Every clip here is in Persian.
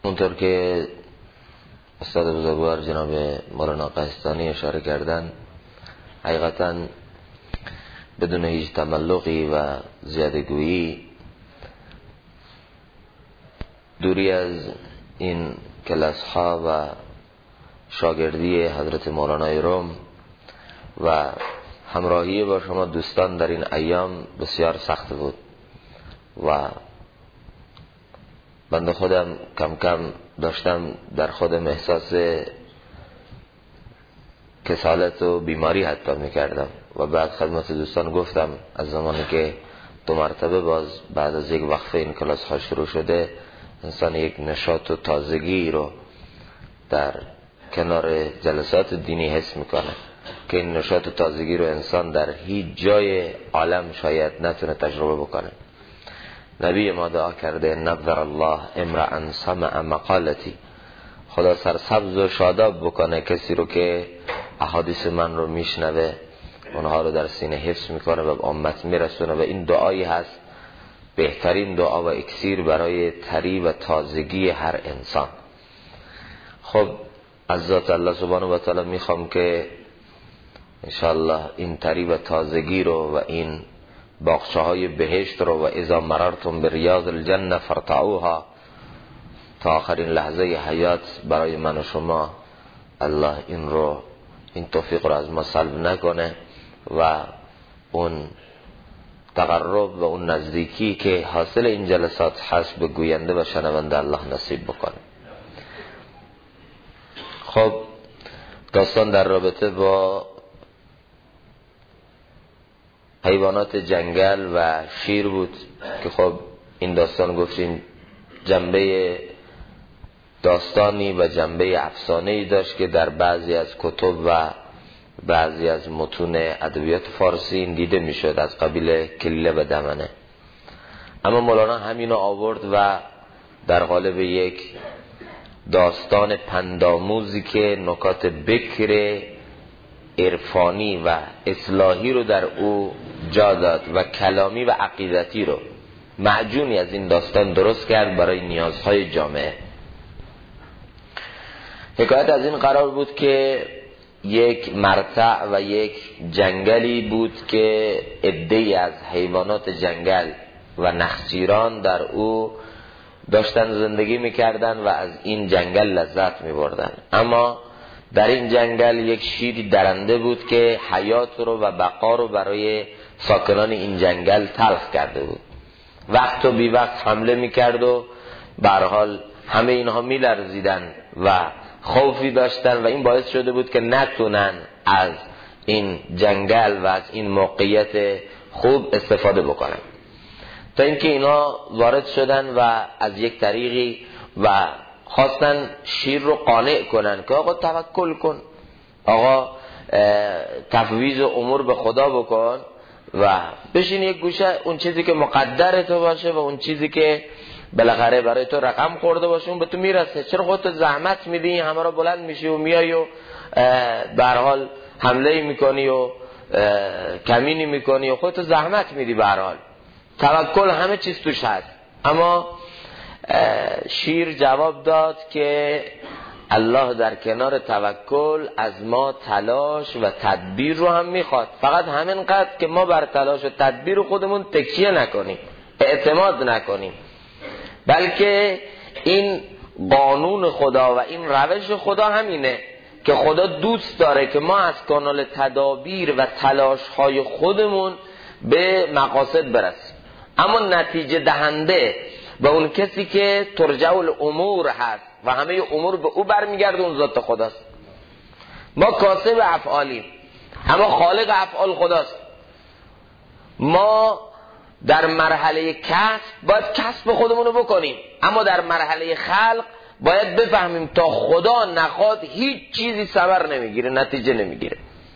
اونطور که استاد بزرگوار جناب مولانا قحطانی اشاره کردن، حقیقتا بدون هیچ تملقی و زیادگویی دوری از این کلاس ها و شاگردی حضرت مولانا روم و همراهی با شما دوستان در این ایام بسیار سخت بود و بنده خودم کم کم داشتم در خودم احساس کسالت و بیماری حتی میکردم و بعد خدمت دوستان گفتم از زمانی که 2 مرتبه باز بعد از یک وقفه این کلاس ها شروع شده، انسان یک نشاط و تازگی رو در کنار جلسات دینی حس میکنه که این نشاط و تازگی رو انسان در هیچ جای عالم شاید نتونه تجربه بکنه. نبی ما دعا کرده نظر الله امرأ سمع مقالتی، خدا سرسبز و شاداب بکنه کسی رو که احادیث من رو میشنوه، اونها رو در سینه حفظ میکنه و به امت میرسونه. و این دعایی هست بهترین دعا و اکسیر برای طری و تازگی هر انسان. خب از ذات الله سبحانه و تعالی میخوام که انشاءالله این طری و تازگی رو و این باغچه های بهشت رو و اذا مررتم بریاض الجنه فارتعوها تا آخرین لحظه حیات برای من و شما الله این توفیق رو از ما سلب نکنه و اون تقرب و اون نزدیکی که حاصل این جلسات هست به گوینده و شنونده الله نصیب بکنه. خب داستان در رابطه با حیوانات جنگل و شیر بود که خب این داستان گفتیم جنبه داستانی و جنبه افسانه‌ای داشت که در بعضی از کتب و بعضی از متون ادبیات فارسی این دیده میشد از قبیل کلیله و دمنه. اما مولانا همینو آورد و در قالب یک داستان پندآموزی که نکات بکر عرفانی و اصلاحی رو در او جا داد و کلامی و عقیدتی رو معجونی از این داستان درست کرد برای نیازهای جامعه. حکایت از این قرار بود که یک مرتع و یک جنگلی بود که عده‌ای از حیوانات جنگل و نخجیران در او داشتن زندگی میکردن و از این جنگل لذت میبردن. اما در این جنگل یک شیری درنده بود که حیات رو و بقا رو برای ساکنان این جنگل تلخ کرده بود. وقت و بی وقت حمله میکرد و به هر حال همه اینها میلرزیدن و خوفی داشتن و این باعث شده بود که نتونن از این جنگل و از این موقعیت خوب استفاده بکنن، تا اینکه اینا وارد شدن و از یک طریقی و خواستن شیر رو قانع کنن که آقا توکل کن، آقا تفویض امور به خدا بکن و بشین یک گوشه، اون چیزی که مقدر تو باشه و اون چیزی که بالاخره برای تو رقم خورده باشه اون به تو میرسه. چرا خودت زحمت میدی، همه را بلند میشی و میای و به هر حال حمله میکنی و کمینی میکنی و خودت زحمت میدی؟ به هر حال توکل همه چیز توش هست. اما شیر جواب داد که الله در کنار توکل از ما تلاش و تدبیر رو هم میخواد، فقط همینقدر که ما بر تلاش و تدبیر خودمون تکیه نکنیم، اعتماد نکنیم، بلکه این قانون خدا و این روش خدا همینه که خدا دوست داره که ما از کانال تدابیر و تلاش های خودمون به مقاصد برسیم. اما نتیجه دهنده و اون کسی که ترجع الامور هست و همه امور به او برمیگرده اون ذات خداست. ما کاسب افعالیم اما خالق افعال خداست. ما در مرحله کسب باید کسب خودمون رو بکنیم، اما در مرحله خلق باید بفهمیم تا خدا نخواد هیچ چیزی ثمر نمیگیره، نتیجه نمیگیره.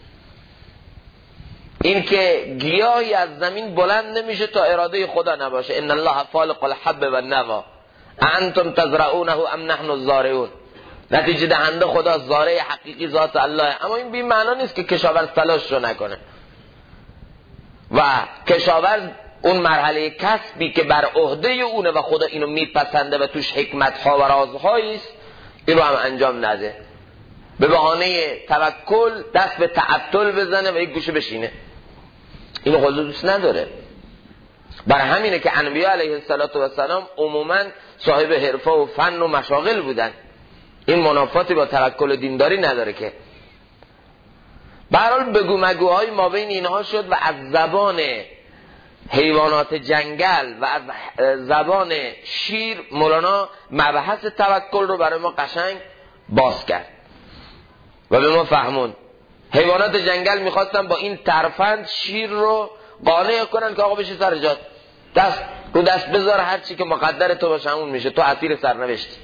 این که گیاهی از زمین بلند نمیشه تا اراده خدا نباشه. ان الله فالق الحب والنوى انتم تزرعونه ام نحن الزارعون. نتیجه دهنده خدا، زارع حقیقی ذات الله. اما این بی معنا نیست که کشاورز تلاش رو نکنه و کشاورز اون مرحله کسبی که بر عهده اونه و خدا اینو میپسنده و توش حکمت ها و رازهایی است، این رو هم انجام نده. به بهانه توکل دست به تعطل بزنه و یک گوشه بشینه. اینو خدا دوست نداره. بر همینه که انبیاء علیه السلام عموما صاحب حرفه و فن و مشاغل بودن. این منافاتی با توکل دینداری نداره که. به هر حال بگو مگوهای ما بین اینها شد و از زبان حیوانات جنگل و از زبان شیر مولانا مبحث توکل رو برای ما قشنگ باز کرد و به ما فهمون. حیوانات جنگل میخواستن با این ترفند شیر رو قانع کنن که آقا بشه سر جات، دست رو دست بذار، هر چی که مقدر تو باشه همون میشه، تو اسیر سرنوشتی.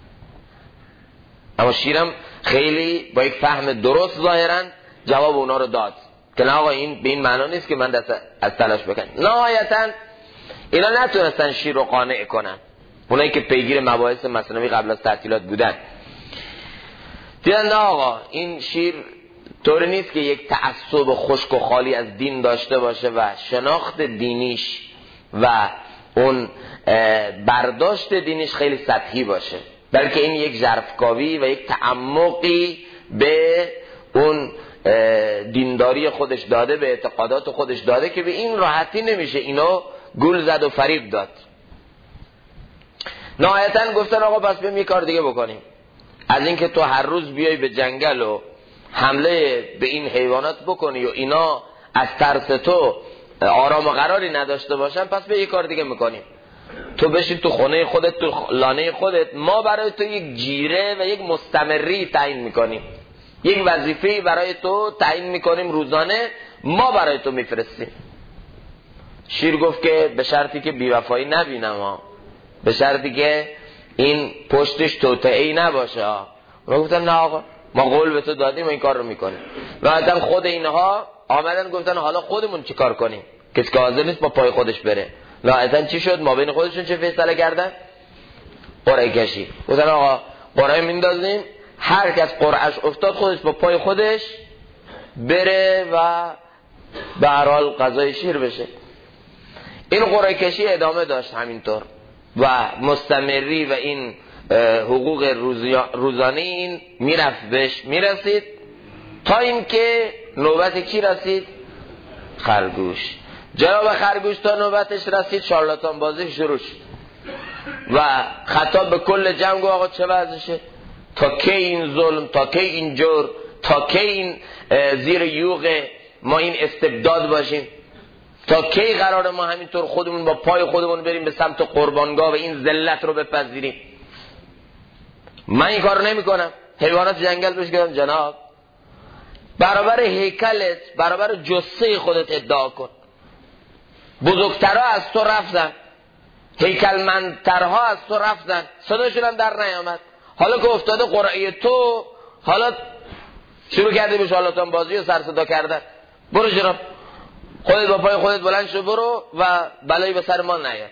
اما شیرم خیلی با یک فهم درست ظاهرا جواب اونا رو داد که نه آقا این به این معنا نیست که من دست از تلاش بکنم. نهایتا اینا نتونستن شیر رو قانع کنن، اونایی که پیگیر مباحث مثنوی قبل از تعطیلات بودن. دیدن نه آقا این شیر طوری نیست که یک تعصب خشک و خالی از دین داشته باشه و شناخت دینیش و اون برداشت دینیش خیلی سطحی باشه، بلکه این یک ژرفکاوی و یک تعمقی به اون دینداری خودش داده، به اعتقادات خودش داده که به این راحتی نمیشه اینو گول زد و فریب داد. نهایتا گفتن آقا پس بریم یه کار دیگه بکنیم. از اینکه تو هر روز بیای به جنگل و حمله به این حیوانات بکنی و اینا از ترس تو آرام و قراری نداشته باشن، پس به یه کار دیگه میکنیم. تو بشین تو خونه خودت، تو لانه خودت، ما برای تو یک جیره و یک مستمری تعیین میکنیم، یک وظیفه برای تو تعیین میکنیم روزانه، ما برای تو میفرستیم. شیر گفت که به شرطی که بیوفایی نبینم، به شرطی که این پشتش توطئه‌ای نباشه. اونا گفتن نه آقا ما قول به تو دادیم و این کار رو میکنیم. و بعدم خود اینها آمدن گفتن حالا خودمون چی کار کنیم، کسی که حاضر نیست با پای خودش بره. نهایتا چی شد؟ ما بین خودشون چه فیصله کردن؟ قرعه کشی. گفتن آقا قرعه میندازیم، هر کس قرعش افتاد خودش با پای خودش بره و به هر حال غذای شیر بشه. این قرعه کشی ادامه داشت همینطور و مستمری و این حقوق روزانه این میرفت بهش میرسید تا اینکه نوبت کی رسید؟ خرگوش. جناب خرگوش تا نوبتش رسید شارلاتان بازی شروع شد و خطاب به کل جمع گفت آقا چه وضعشه؟ تا کی این ظلم، تا کی این جور، تا کی این زیر یوغ ما این استبداد باشیم، تا کی قرار ما همینطور خودمون با پای خودمون بریم به سمت قربانگاه و این ذلت رو بپذیریم؟ من این کارو نمی کنم. حیوانات جنگل بهش گفتن جناب برابر هیکلت، برابر جثه خودت ادعا کن. بزرگترها از تو رفتن، هیکلمندترها از تو رفتن، صداشون هم در نیامد. حالا که افتاده قرعه تو، حالا شروع کردی به شارلاتان بازی و سر صدا کردن. برو جناب خودت با پای خودت بلند شو برو و بلایی به سر ما نیاد.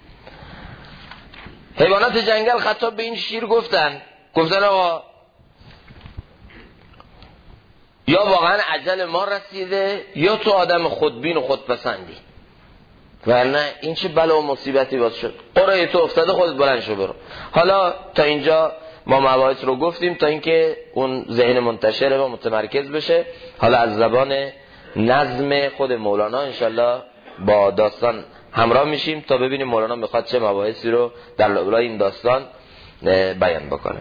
حیوانات جنگل خطاب به این شیر گفتن آقا یا واقعا اجل ما رسیده یا تو آدم خودبین و خودپسندی، ورنه این چه بلا و مصیبتی باز شد. قرعه تو افتاده خودت بلند شو برو. حالا تا اینجا ما مباحث رو گفتیم تا اینکه اون ذهن منتشر و متمرکز بشه. حالا از زبان نظم خود مولانا انشالله با داستان همراه میشیم تا ببینیم مولانا میخواد چه مباحثی رو در لابلای این داستان بیان بکنه.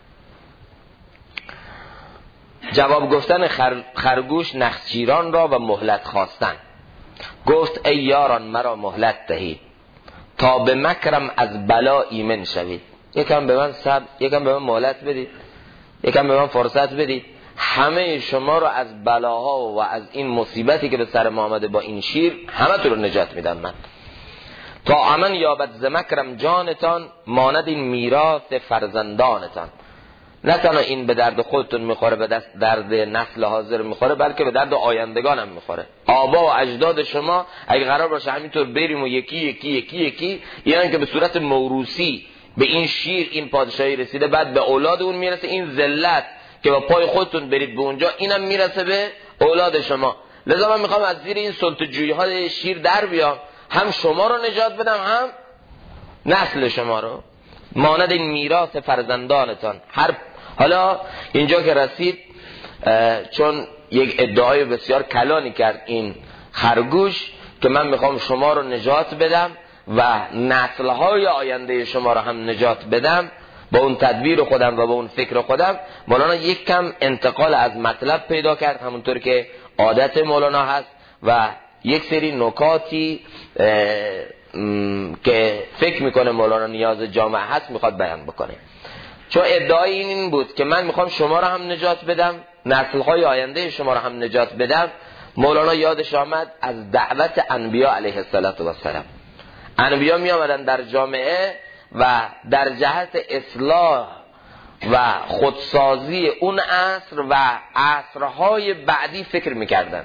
جواب گفتن خرگوش نخچیران را و مهلت خواستن. گفت ای یاران مرا مهلت دهید تا به مکرم از بلا ایمن شوید. یکم به من صبر، یکم به من مهلت بدید، یکم به من فرصت بدید. همه شما رو از بلاها و از این مصیبتی که به سر ما آمده با این شیر همه تو رو نجات میدم من. تا امن یابد ز مکرم جانتان ماند این میراث فرزندانتان. نه تنها این به درد خودتون میخوره، به درد نسل حاضر میخوره، بلکه به درد آیندگانم میخوره. آبا و اجداد شما اگه قرار باشه همینطور بریم و یکی یعنی که به صورت موروثی به این شیر این پادشاهی رسیده، بعد به اولاد اون میرسه. این ذلت که با پای خودتون برید به اونجا اینم میرسه به اولاد شما. لذا من میخوام از زیر این سلطه‌جویی های شیر در بیام. هم شما رو نجات بدم هم نسل شما رو، مانند این میراث فرزندانتان. حالا اینجا که رسید، چون یک ادعای بسیار کلانی کرد این خرگوش که من میخوام شما رو نجات بدم و نسلهای آینده شما رو هم نجات بدم با اون تدبیر خودم و با اون فکر خودم، مولانا یک کم انتقال از مطلب پیدا کرد، همونطور که عادت مولانا هست، و یک سری نکاتی که فکر میکنه مولانا نیاز جامعه هست میخواد بیان بکنه. چون ادعای این بود که من میخوام شما رو هم نجات بدم، نسلهای آینده شما رو هم نجات بدم، مولانا یادش آمد از دعوت انبیا علیه السلام. انبیا می آمدن در جامعه و در جهت اصلاح و خودسازی اون عصر و عصرهای بعدی فکر میکردن.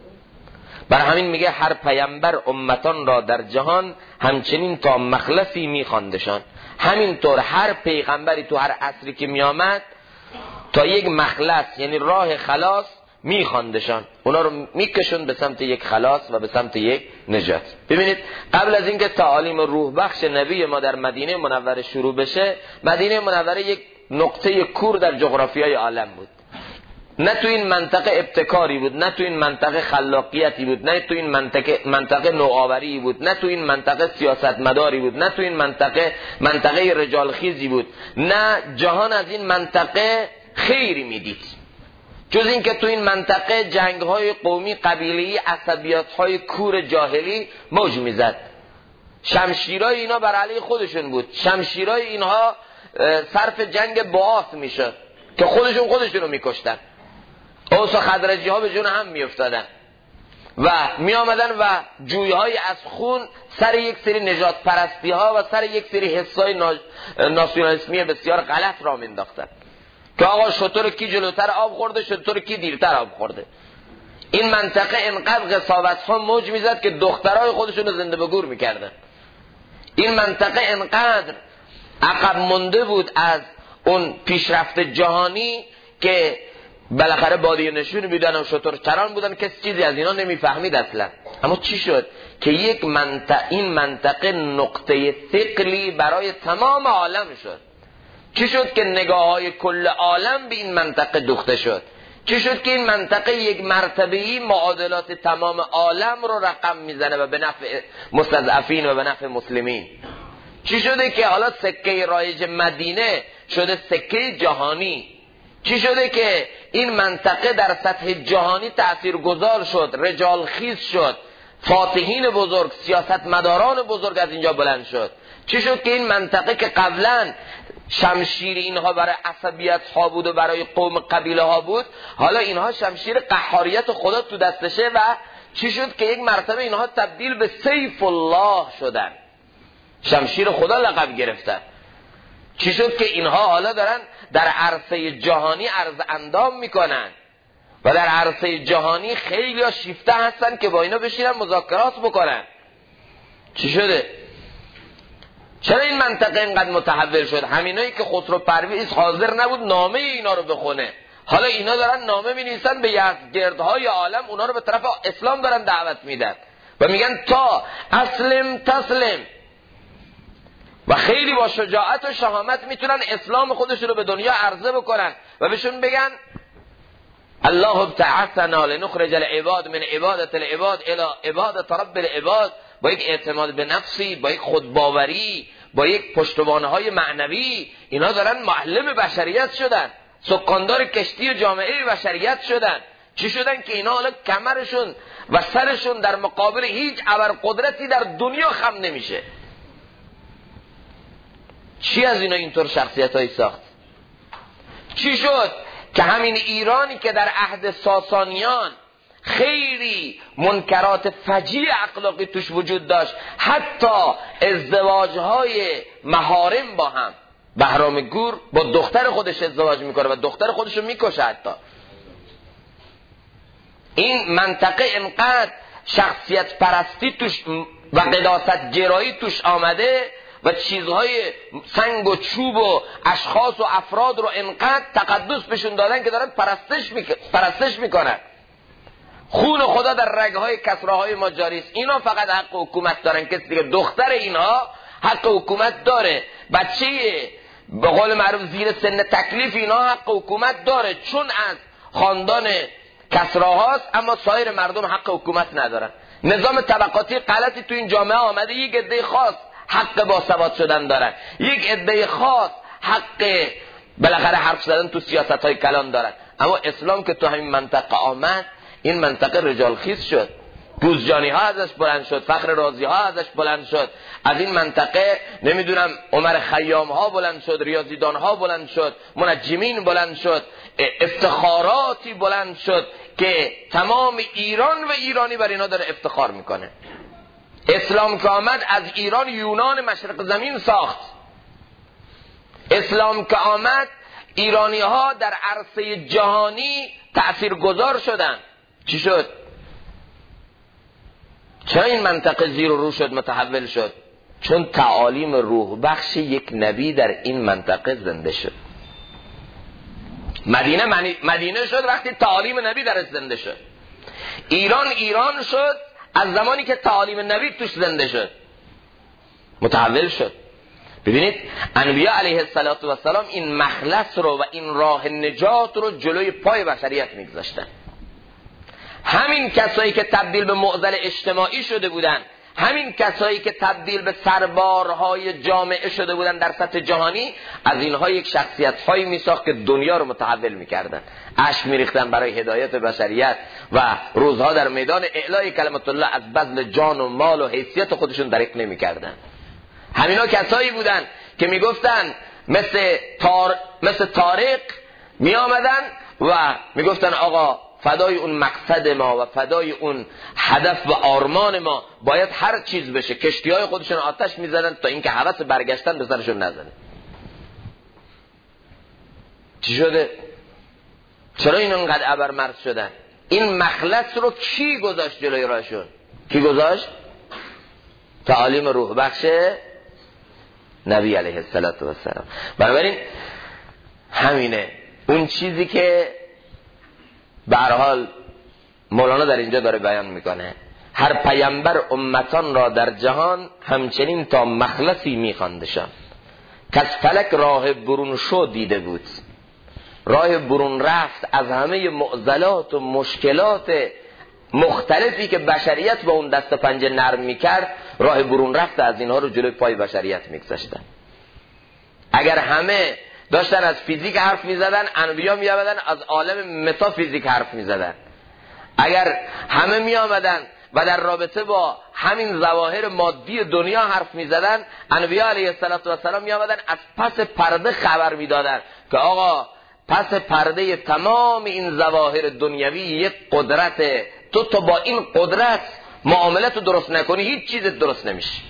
بر همین میگه هر پیامبر امتان را در جهان همچنین تا مخلصی میخواندشان. همینطور هر پیغمبری تو هر عصری که میامد تا یک مخلص یعنی راه خلاص میخواندشان، اونا رو میکشون به سمت یک خلاص و به سمت یک نجات. ببینید قبل از اینکه تعالیم روح بخش نبی ما در مدینه منوره شروع بشه، مدینه منوره یک نقطه کور در جغرافیای عالم بود. نه تو این منطقه ابتکاری بود، نه تو این منطقه خلاقیتی بود، نه تو این منطقه نوآوری بود، نه تو این منطقه سیاستمداری بود، نه تو این منطقه رجالخیزی بود، نه جهان از این منطقه خیری میدید، جز این که تو این منطقه جنگ‌های قومی قبیله‌ای، عصبیت‌های کور جاهلی موج میزد. شمشیرای اینا بر علیه خودشون بود، شمشیرای اینها صرف جنگ بعاث میشد که خودشون رو میکشتن. اوس و خزرجی ها به جون هم میافتادن و میآمدن و جویهای از خون سر یک سری نجات پرستی ها و سر یک سری حسای ناسیونالیسمی بسیار غلط را مینداختن که آقا شطور کی جلوتر آب خورده، شطور کی دیرتر آب خورده. این منطقه انقدر قساوت ها موج میزد که دخترای خودشون رو زنده به گور میکردن. این منطقه انقدر عقب مونده بود از اون پیشرفت جهانی که بالاخره بادیه نشون میدن و شطور چران بودن، کسی چیزی از اینا نمیفهمید اصلا. اما چی شد که این منطقه نقطه ثقلی برای تمام عالم شد؟ چی شد که نگاه های کل عالم به این منطقه دوخته شد؟ چی شد که این منطقه یک مرتبه‌ای معادلات تمام عالم رو رقم میزنه و به نفع مستضعفین و به نفع مسلمین؟ چی شده که حالا سکه رایج مدینه شده سکه جهانی؟ چی شده که این منطقه در سطح جهانی تأثیرگذار شد، رجال خیز شد، فاتحین بزرگ، سیاستمداران بزرگ از اینجا بلند شد؟ چی شد که این منطقه که قبلا شمشیر اینها برای عصبیت ها بود و برای قوم قبیله ها بود، حالا اینها شمشیر قهاریت خدا تو دستشه و چی شد که یک مرتبه اینها تبدیل به سیف الله شدن، شمشیر خدا لقب گرفتن؟ چی شد که اینها حالا دارن در عرصه جهانی عرض اندام میکنن و در عرصه جهانی خیلی ها شیفته هستن که با اینا بشینن مذاکرات بکنن؟ چی شده؟ چرا این منطقه اینقدر متحول شد؟ همینایی که خسرو پرویز حاضر نبود نامه اینا رو بخونه، حالا اینا دارن نامه می‌نویسن به یزدگردهای عالم، اونا رو به طرف اسلام دارن دعوت میدن و میگن تا اسلم تسلم، و خیلی با شجاعت و شهامت میتونن اسلام خودشون رو به دنیا عرضه بکنن و بهشون بگن الله ابتعثنا لنخرج العباد من عبادت العباد الى عبادت رب العباد، با یک اعتماد به نفسی، با یک خودباوری، با یک پشتوانه‌های معنوی، اینا دارن معلم بشریت شدن، سکاندار کشتی جامعه بشریت شدن. چی شدن که اینا حالا کمرشون و سرشون در مقابل هیچ ابرقدرتی در دنیا خم نمیشه؟ چی از اینا اینطور شخصیت‌هایی ساخت؟ چی شد که همین ایرانی که در عهد ساسانیان خیلی منکرات فجیع اخلاقی توش وجود داشت، حتی ازدواج‌های محارم با هم، بهرام گور با دختر خودش ازدواج میکنه و دختر خودش رو میکشه حتی. این منطقه انقدر شخصیت پرستی توش و قداست گرایی توش آمده و چیزهای سنگ و چوب و اشخاص و افراد رو انقدر تقدس بهشون دادن که دارن پرستش میکنن. خون خدا در رگهای کسراهای ما جاری است. اینا فقط حق حکومت دارن. کسی دیگه دختر اینها حق حکومت داره، بچه به قول معروف زیر سن تکلیف اینا حق حکومت داره، چون از خاندان کسراهاست، اما سایر مردم حق حکومت ندارن. نظام طبقاتی غلطی تو این جامعه آمده. یک عده خاص حق باسواد شدن دارن، یک عده خاص حق بالاخره حرف زدن تو سیاست‌های کلان دارن. اما اسلام که تو همین منطقه آمد، این منطقه رجال خیز شد. بوزجانی ها ازش بلند شد، فخر رازی ها ازش بلند شد، از این منطقه نمیدونم عمر خیام ها بلند شد، ریاضیدان ها بلند شد، منجمین بلند شد، افتخاراتی بلند شد که تمام ایران و ایرانی بر اینا داره افتخار میکنه. اسلام که آمد از ایران یونان مشرق زمین ساخت. اسلام که آمد ایرانی ها در عرصه جهانی تأثیرگذار شدن. چی شد؟ چرا این منطقه زیر و رو شد، متحول شد؟ چون تعالیم روح بخش یک نبی در این منطقه زنده شد. مدینه شد وقتی تعالیم نبی درش زنده شد. ایران شد از زمانی که تعالیم نبی توش زنده شد، متحول شد. ببینید انبیاء علیه السلام این مخلص رو و این راه نجات رو جلوی پای بشریت میگذاشتن. همین کسایی که تبدیل به معضل اجتماعی شده بودن، همین کسایی که تبدیل به سربارهای جامعه شده بودن در سطح جهانی، از اینها یک شخصیت هایی میساخت که دنیا رو متحول میکردن، اشک میریختن برای هدایت بشریت و روزها در میدان اعلای کلمت الله از بذل جان و مال و حیثیت خودشون دریغ نمیکردن. همینا کسایی بودن که میگفتن مثل طارق میآمدن و میگفتن آقا فدای اون مقصد ما و فدای اون هدف و آرمان ما باید هر چیز بشه. کشتی های خودشون آتش میزنن تا اینکه هوس برگشتن به سرشون نزنه. چی شده؟ چرا این انقدر ابرمرد شدن؟ این مخلص رو کی گذاشت جلوی راهشون؟ کی گذاشت؟ تعالیم روح بخش نبی علیه السلام. بنابراین همینه اون چیزی که به هر حال مولانا در اینجا داره بیان میکنه. هر پیامبر امتان را در جهان همچنین تا مخلصی میخواندشان، کس فلک راه برون شو دیده بود. راه برون رفت از همه معضلات و مشکلات مختلفی که بشریت با اون دست پنجه نرم میکرد، راه برون رفت از اینها رو جلوی پای بشریت میگذاشتن. اگر همه داشتن از فیزیک حرف میزدن، انبیا میآمدن از عالم متافیزیک حرف میزدن. اگر همه میآمدن و در رابطه با همین ظواهر مادی دنیا حرف میزدن، انبیا علیه السلام میآمدن از پس پرده خبر میدادن که آقا پس پرده تمام این ظواهر دنیوی یک قدرت، تو با این قدرت معاملت رو درست نکنی هیچ چیز درست نمیشه.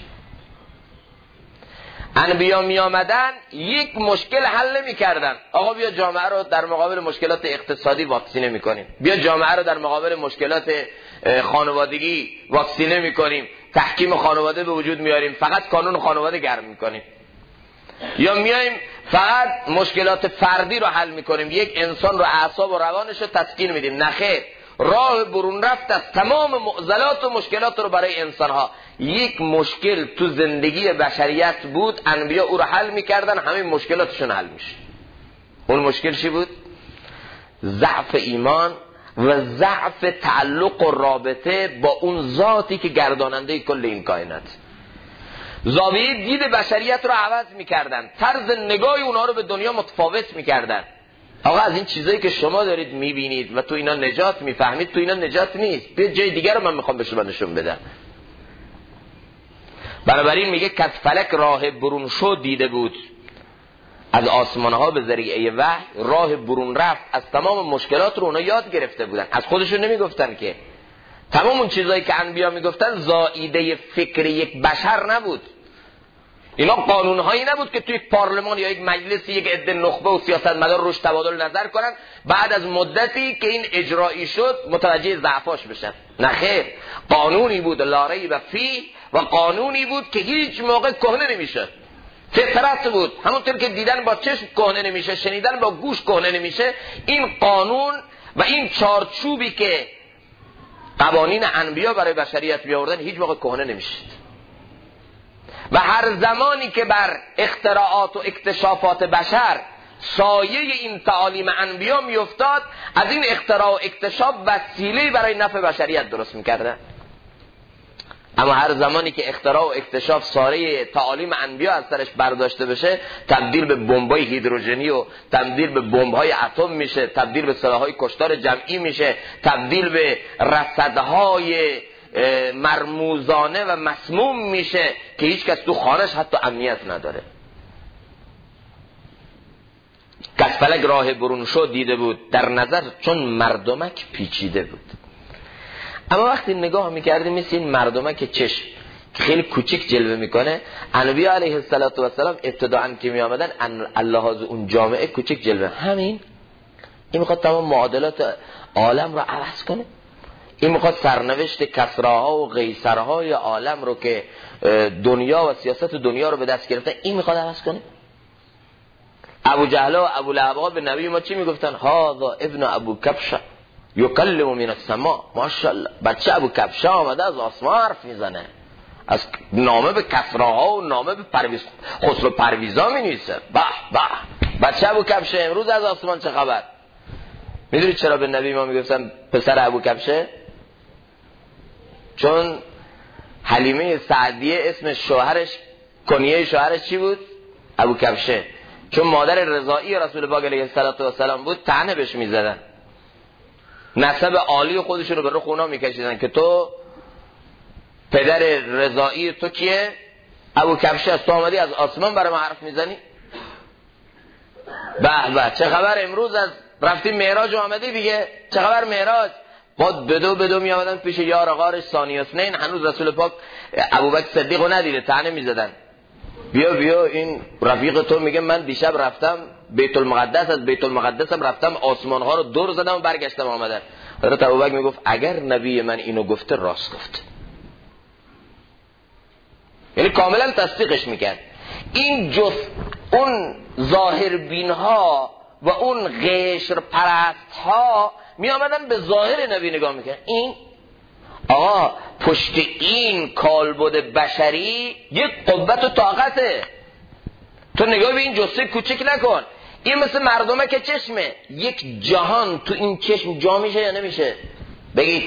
انبیا می آمدن یک مشکل حل نمی کردن. آقا بیا جامعه رو در مقابل مشکلات اقتصادی واکسینه می کنیم، بیا جامعه رو در مقابل مشکلات خانوادگی واکسینه می کنیم، تحکیم خانواده به وجود میاریم، فقط قانون خانواده گرم می کنیم. یا میایم فقط مشکلات فردی رو حل می کنیم، یک انسان رو اعصاب و روانش رو تسکین میدیم. نه خیر، راه برون رفت از تمام معضلات و مشکلات رو برای انسانها. یک مشکل تو زندگی بشریت بود، انبیا او رو حل میکردن، همین مشکلاتشون حل میشه. اون مشکل چی بود؟ ضعف ایمان و ضعف تعلق و رابطه با اون ذاتی که گرداننده کل این کائنات. زاویه دید بشریت رو عوض میکردن، طرز نگاه اونا رو به دنیا متفاوت میکردن. آقا از این چیزایی که شما دارید میبینید و تو اینا نجات میفهمید، تو اینا نجات نیست، بیا جای دیگر رو من میخوام به شما نشون بدم. بنابراین میگه کس فلک راه برون شو دیده بود. از آسمان ها به ذریعه وحی راه برون رفت از تمام مشکلات رو اونا یاد گرفته بودن. از خودشون نمیگفتن که. تمام اون چیزایی که انبیا میگفتن زائیده فکر یک بشر نبود. اینا قانونهایی نبود که توی پارلمان یا یک مجلس یک عده نخبه و سیاستمدار روش تبادل نظر کنن، بعد از مدتی که این اجرایی شد متوجه ضعفاش بشن. نه خیر، قانونی بود لا ریب فیه و قانونی بود که هیچ موقع کهنه نمیشه. فطرت بود، همونطور که دیدن با چشم کهنه نمیشه، شنیدن با گوش کهنه نمیشه. این قانون و این چارچوبی که قوانین انبیا برای بشریت بیاوردن هیچ موقع کهنه نمیشید و هر زمانی که بر اختراعات و اکتشافات بشر سایه این تعالیم انبیا میافتاد، از این اختراع و اکتشاف وسیله برای نفع بشریت درست میکردن. اما هر زمانی که اختراع و اکتشاف سایه تعالیم انبیا از سرش برداشته بشه، تبدیل به بمب‌های هیدروژنی و تبدیل به بمب‌های اتم میشه، تبدیل به سلاح‌های کشتار جمعی میشه، تبدیل به رصدهای مرموزانه و مسموم میشه که هیچ کس تو خانه‌اش حتی امنیت نداره. کس فلک راه برون شو دیده بود، در نظر چون مردمک پیچیده بود. اما وقتی نگاه میکردیم مثل این مردمک چشم که خیلی کوچیک جلوه میکنه، انبیا علیه السلام ابتداعا که میامدن اللحاظ اون جامعه کوچیک جلوه، همین این میخواد تمام معادلات عالم رو عوض کنه. این میخواد سرنوشت کسراها و قیصرهای عالم رو که دنیا و سیاست دنیا رو به دست گرفته، این میخواد عوض کنه. ابو جهل و ابو لهب به نبی ما چی میگفتن؟ هذا ابن ابو کبشه یکلم من السماء. ماشاءالله، بچه ابو کبشه آمده از آسمان حرف میزنه، از نامه به کسراها و نامه به خسرو پرویزا مینویسه. به به، بچه ابو کبشه امروز از آسمان چه خبر؟ میدونید چرا به نبی ما میگفتن پسر ابو کبشه؟ چون حلیمه سعدیه اسم شوهرش، کنیه شوهرش چی بود؟ ابو کبشه. چون مادر رضاعی رسول پاک علیه السلام بود، طعنه بهش میزدن، نسب عالی خودشون رو به رخ اونا میکشیدن که تو پدر رضاعی تو کیه؟ ابو کبشه است، تو آمدی از آسمان برای ما حرف میزنی؟ به به، چه خبر امروز از رفتیم معراج آمدی دیگه؟ چه خبر معراج؟ بعد بدو می آمدن پیش یار غارش ثانی اثنین، هنوز رسول پاک ابوبکر صدیق رو ندیده، طعنه میزدن. بیا این رفیق تو میگه من دیشب رفتم بیت المقدس، از بیت المقدسم رفتم آسمان ها رو دور زدم و برگشتم آمدن. حضرت ابوبکر میگفت اگر نبی من اینو گفته راست گفته، یعنی کاملا تصدیقش میکرد. این جز اون ظاهر بین ها و اون قشر پرست ها می آمدن به ظاهر نبی نگاه میکرد. این آقا پشت این کالبد بشری یک قوت و طاقته، تو نگاه به این جسه کوچک نکن. این مثل مردمه که چشمه، یک جهان تو این چشم جا میشه یا نمیشه؟ بگید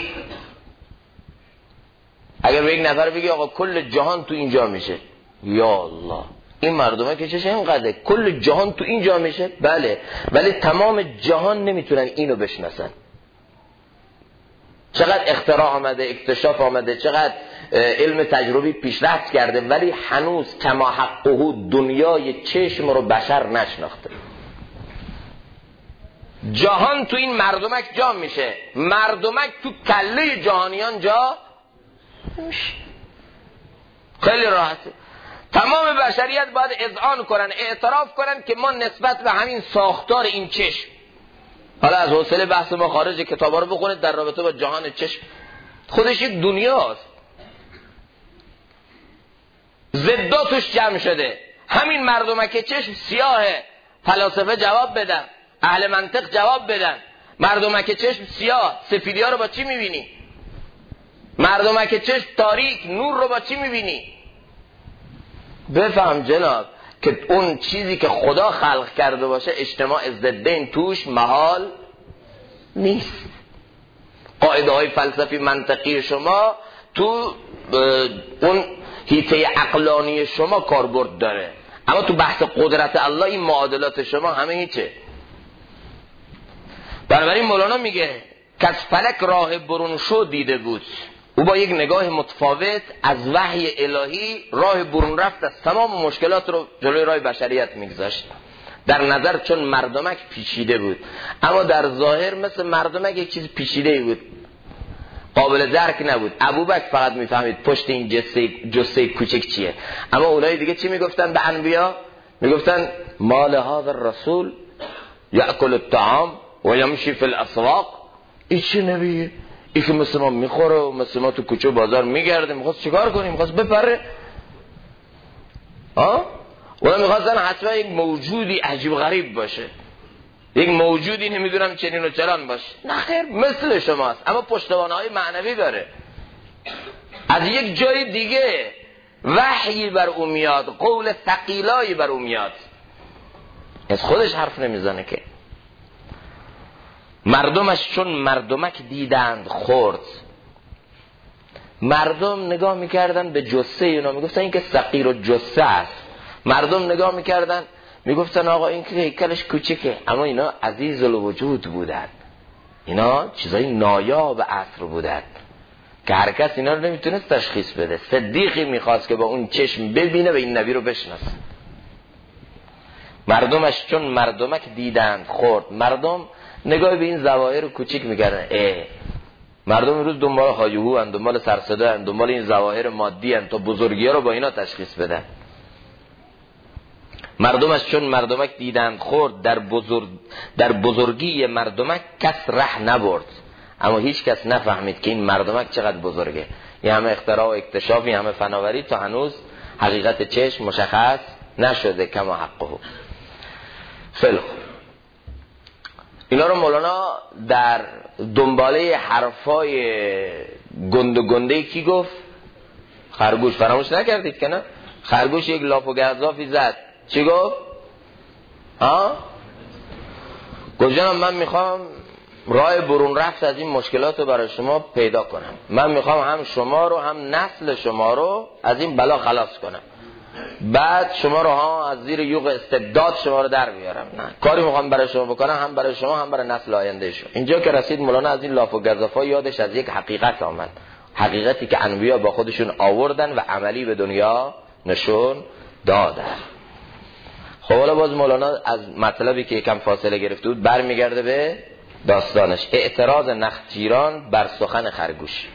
اگر به یک نفر بگی آقا کل جهان تو این جا میشه، یا الله این مردمه که چشم اینقدره، کل جهان تو این جا میشه؟ بله، ولی تمام جهان نمیتونن اینو بشناسن. چقدر اختراع آمده، اکتشاف آمده، چقدر علم تجربی پیشرفت کرده، ولی هنوز کما حقه دنیای چشم رو بشر نشناخته. جهان تو این مردمک جا میشه، مردمک تو کله جهانیان جا میشه. خیلی راحته. تمام بشریت باید اذعان کنن، اعتراف کنن که ما نسبت به همین ساختار این چشم، حالا از حوصله بحث ما خارج، کتابا رو بخونید در رابطه با جهان چشم، خودش یک دنیاست، ضداتش جمع شده. همین مردمک چشم سیاهه، فلاسفه جواب بدن، اهل منطق جواب بدن. مردمک چشم سیاه، سفیدی ها رو با چی میبینی؟ مردمک چشم تاریک، نور رو با چی میبینی؟ بفهم جناب که اون چیزی که خدا خلق کرده باشه اجتماع ضدین توش محال نیست. قاعده های فلسفی منطقی شما تو اون حیطه عقلانی شما کاربرد داره، اما تو بحث قدرت الله این معادلات شما همه هیچه. بنابراین مولانا میگه کس فلک راه برون شو دیده بود، او با یک نگاه متفاوت از وحی الهی راه برون رفت از تمام مشکلات رو جلوی راه بشریت میگذاشت. در نظر چون مردمک پیچیده بود، اما در ظاهر مثل مردمک یک چیز پیچیده بود، قابل درک نبود. ابوبکر فقط میفهمید پشت این جثه کوچک چیه. اما اولای دیگه چی میگفتن به انبیا؟ میگفتن مال هذا الرسول یاکل الطعام و یمشی فی الاسواق. این چه نبیه؟ این که مثل ما میخوره و مثل ما تو کوچه بازار میگرده، میخواست چیکار کنیم؟ میخواست بپره؟ اونا میخواستن حتما یک موجودی عجیب غریب باشه. یک موجودی نمیدونم چنین و چران باشه. نه خیر، مثل شماست اما پشتوانه‌های معنوی داره. از یک جای دیگه وحی بر او میاد، قول ثقیلایی بر او میاد، از خودش حرف نمیزنه که. مردمش چون مردمک دیدند خورد. مردم نگاه میکردن به جثه اینا، میگفتن این که صغیر و جثه است. مردم نگاه میکردن میگفتن آقا این که هیکلش کوچیکه، اما اینا عزیز الوجود بودن، اینا چیزای نایاب عصر بودن که هر کس اینا رو نمیتونست تشخیص بده. صدیقی میخواست که با اون چشم ببینه و این نبی رو بشناسه. مردمش چون مردمک دیدند خورد. مردم نگاه به این ظواهر کوچیک میکردن. مردم امروز دنبال هایهو اند، دنبال سرصدا اند، دنبال این ظواهر مادی اند تا بزرگی ها رو با اینا تشخیص بدن. مردمش چون مردمک دیدند خورد. در بزرگی مردمک کس ره نبرد. اما هیچ کس نفهمید که این مردمک چقدر بزرگه. یه همه اختراع و اکتشاف، یه همه فناوری، تا هنوز حقیقت چشم مشخص نشده. کما حقه. خیلی خوب. اینا رو مولانا در دنباله حرفای گنده گنده کی گفت؟ خرگوش. فراموش نکردید که نه؟ خرگوش یک لاف و گزافی زد. چی گفت؟ گفت جانم من میخوام راه برون رفت از این مشکلات رو برای شما پیدا کنم. من میخوام هم شما رو هم نسل شما رو از این بلا خلاص کنم. بعد شما رو از زیر یوغ استبداد شما رو در بیارم. نه، کاری میخوام برای شما بکنم، هم برای شما هم برای نسل آینده شما. اینجا که رسید مولانا از این لاف و گزافا یادش از یک حقیقت آمد. حقیقتی که انبیا با خودشون آوردن و عملی به دنیا نشون دادن. خب حالا باز مولانا از مطلبی که یکم فاصله گرفته بود برمیگرده به داستانش. اعتراض نخجیران بر سخن خرگوش.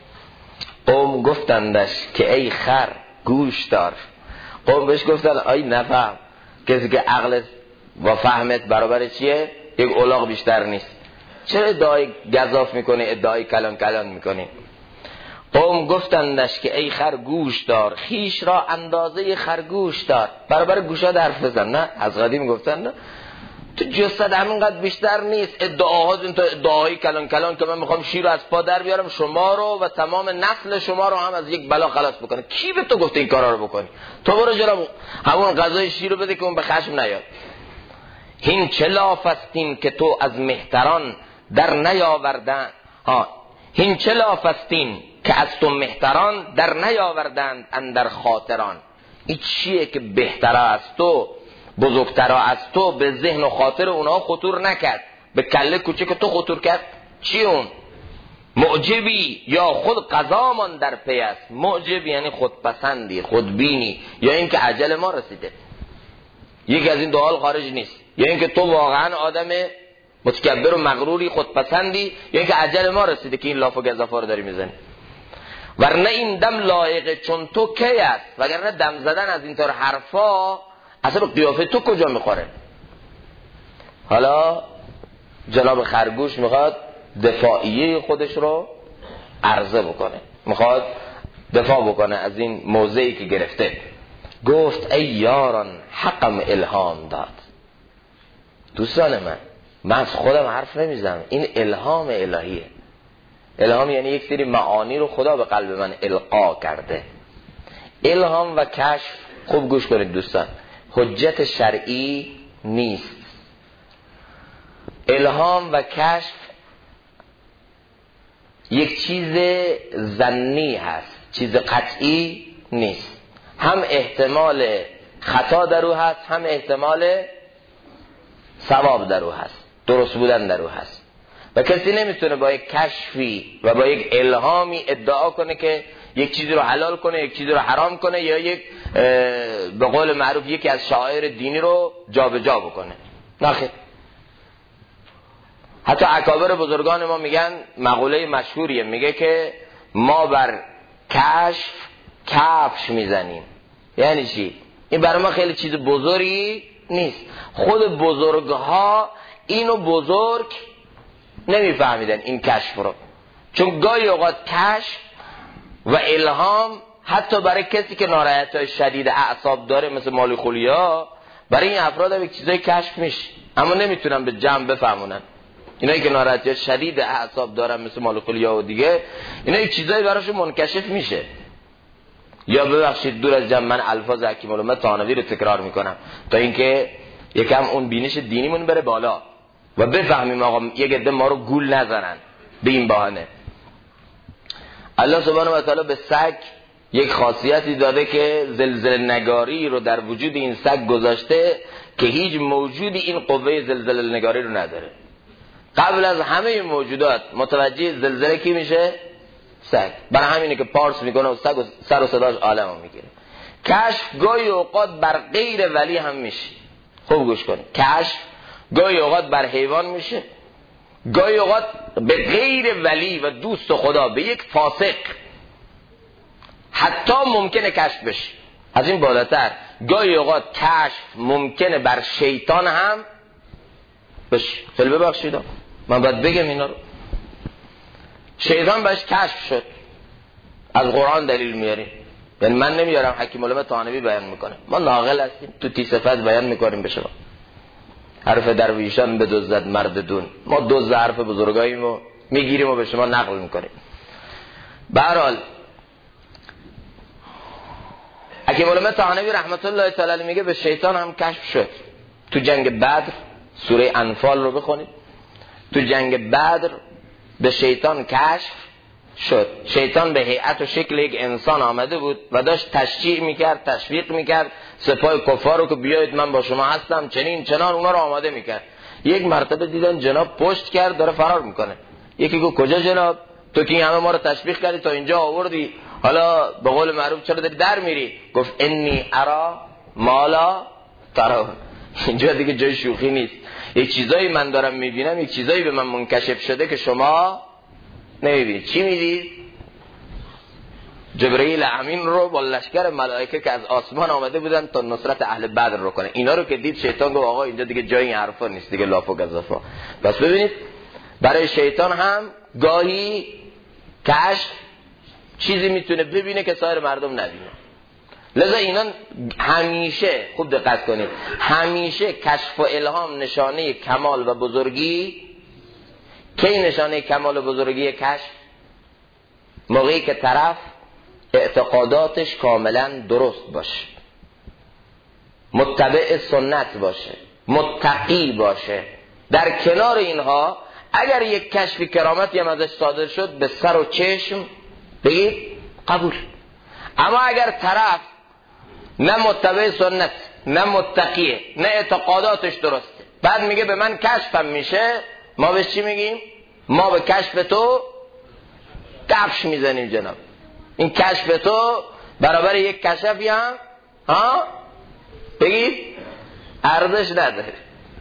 قوم گفتندش که ای خر گوش دار. قوم بهش گفتن ای نفهم، کسی که عقل و فهمت برابر چیه؟ یک الاغ بیشتر نیست. چرا ادعای گزاف میکنی، ادعای کلان کلان میکنی؟ قوم گفتندش که ای خر گوش دار، خیش را اندازه خرگوش دار. برابر گوشا حرف بزن. نه، از قدیم گفتن نه، تو جسد همینقدر بیشتر نیست. ادعاهات این تا ادعاهای کلان کلان که من میخوام شیر رو از پا در بیارم شما رو و تمام نسل شما رو هم از یک بلا خلاص بکنه. کی به تو گفته این کارا رو بکنی؟ تو برو جلو همون غذای شیر رو بده که اون به خشم نیاد. هین چه لافستین که تو از مهتران در نیاوردن. هین چه لافستین که از تو مهتران در نیاوردند اندر خاطران. این چیه که بهتره از تو، بزرگتره از تو به ذهن و خاطر اونها خطور نکرد، به کله کوچک تو خطور کرد؟ چی اون؟ معجبی یا خود قضامان در پی است. معجب یعنی خودپسندی، خودبینی، یا این که عجل ما رسیده. یکی از این دو حال خارج نیست. یا این که تو واقعا آدم متکبر و مغروری، خودپسندی، یا این که عجل ما رسیده که این لاف و گزافا رو داری میزنی. ورنه این دم لایقه چون تو کی است؟ وگرنه دم زدن از اینطور حرفا اصلا قیافه تو کجا میخوره؟ حالا جناب خرگوش میخواد دفاعیه خودش رو عرضه بکنه، میخواد دفاع بکنه از این موضعی که گرفته. گفت ای یاران حقم الهام داد. دوستان من از خودم حرف نمیزنم، این الهام الهیه. الهام یعنی یک سری معانی رو خدا به قلب من القا کرده. الهام و کشف، خوب گوش کنید دوستان، حجت شرعی نیست. الهام و کشف یک چیز ظنی هست، چیز قطعی نیست. هم احتمال خطا در او هست، هم احتمال ثواب در او هست، درست بودن در او هست. و کسی نمیتونه با یک کشفی و با یک الهامی ادعا کنه که یک چیزی رو حلال کنه، یک چیزی رو حرام کنه، یا یک به قول معروف یکی از شعائر دینی رو جابجا بکنه. نخیر. حتی اکابر بزرگان ما میگن، مقوله مشهوریه، میگه که ما بر کشف کفش میزنیم. یعنی چی؟ این برای ما خیلی چیز بزرگی نیست. خود بزرگها اینو بزرگ نمیفهمیدن این کشف رو، چون گاهی اوقات کشف و الهام حتی برای کسی که ناراحتی‌های شدید اعصاب داره مثل مالی خولیا برای این افراد هم یک چیزای کشف میشه، اما نمیتونن به جمع بفهمونن. اینایی که ناراحتی شدید اعصاب دارن مثل مالکولیا و دیگه، اینا یک چیزایی براشون منکشف میشه. یا ببخشید دور از جمع من الفاظ حکیم الامه طحاوی رو تکرار میکنم تا اینکه یکم اون بینش دینیمون بره بالا و بفهمیم آقا یک عده ما رو گول نزنن به این بهانه. الله سبحانه و تعالی به سگ یک خاصیتی داده که زلزله نگاری رو در وجود این سگ گذاشته که هیچ موجودی این قوه زلزله نگاری رو نداره. قبل از همه موجودات متوجه زلزله کی میشه؟ سگ. برای همینه که پارس میکنه و سگ و سر و صداش عالمو میگیره. کشف گاهی اوقات بر غیر ولی هم میشه. خوب گوش کن. کشف گاهی اوقات بر حیوان میشه، گاهی اوقات به غیر ولی و دوست خدا، به یک فاسق حتی ممکنه کشف بشه. از این بالاتر گاهی اوقات کشف ممکنه بر شیطان هم بشه. خیلی ببخشید من باید بگم اینا رو. شیطان بهش کشف شد، از قرآن دلیل میاریم، یعنی من نمیارم، حکیم الامه طحاوی بیان میکنه، ما ناقل هستیم، تو تی صفت بیان میکنیم به شما. حرف درویشان به دزدد مرد دون، ما دزد حرف بزرگاییم و میگیریم و به شما نقل میکنیم. به هر حال حکیم الامه طحاوی رحمت الله تعالی میگه به شیطان هم کشف شد. تو جنگ بدر، سوره انفال رو بخونید، تو جنگ بدر به شیطان کشف شد. شیطان به هیئت و شکل یک انسان آمده بود و داشت تشجیع میکرد، تشویق میکرد سپاه کفار رو که بیایید من با شما هستم، چنین چنان اونا رو آماده میکرد. یک مرتبه دیدن جناب پشت کرد داره فرار میکنه. یکی گفت کجا جناب؟ تو که این همه ما رو تشویق کردی تا اینجا آوردی، حالا به قول معروف چرا داری در میری؟ گفت انی ارا مالا ترون. اینجا دیگه جای شوخی نیست. یک چیزایی من دارم میبینم، یک چیزایی به من منکشف شده که شما نمیبینید. چی میدید؟ جبرئیل امین رو با لشکر ملائکه که از آسمان آمده بودن تا نصرت اهل بدر رو کنه. اینا رو که دید شیطان گفت آقا اینجا دیگه جای این حرفا نیست، دیگه لاف و گزافا. بس ببینید برای شیطان هم گاهی کشف چیزی میتونه ببینه که سایر مردم نبینه. لذا اینا همیشه خوب دقت کنید، همیشه کشف و الهام نشانه کمال و بزرگی. کی نشانه کمال و بزرگی کشف؟ موقعی که طرف اعتقاداتش کاملا درست باشه، متبع سنت باشه، متقی باشه. در کنار اینها اگر یک کشف کرامتی هم ازش صادر شد به سر و چشم بگید قبول. اما اگر طرف نه متبع سنت، نه متقیه، نه اعتقاداتش درسته، بعد میگه به من کشفم میشه، ما بهش چی میگیم؟ ما به کشف تو کفش میزنیم جناب. این کشف تو برابر یک کشفی هم بگید ارزش نداره.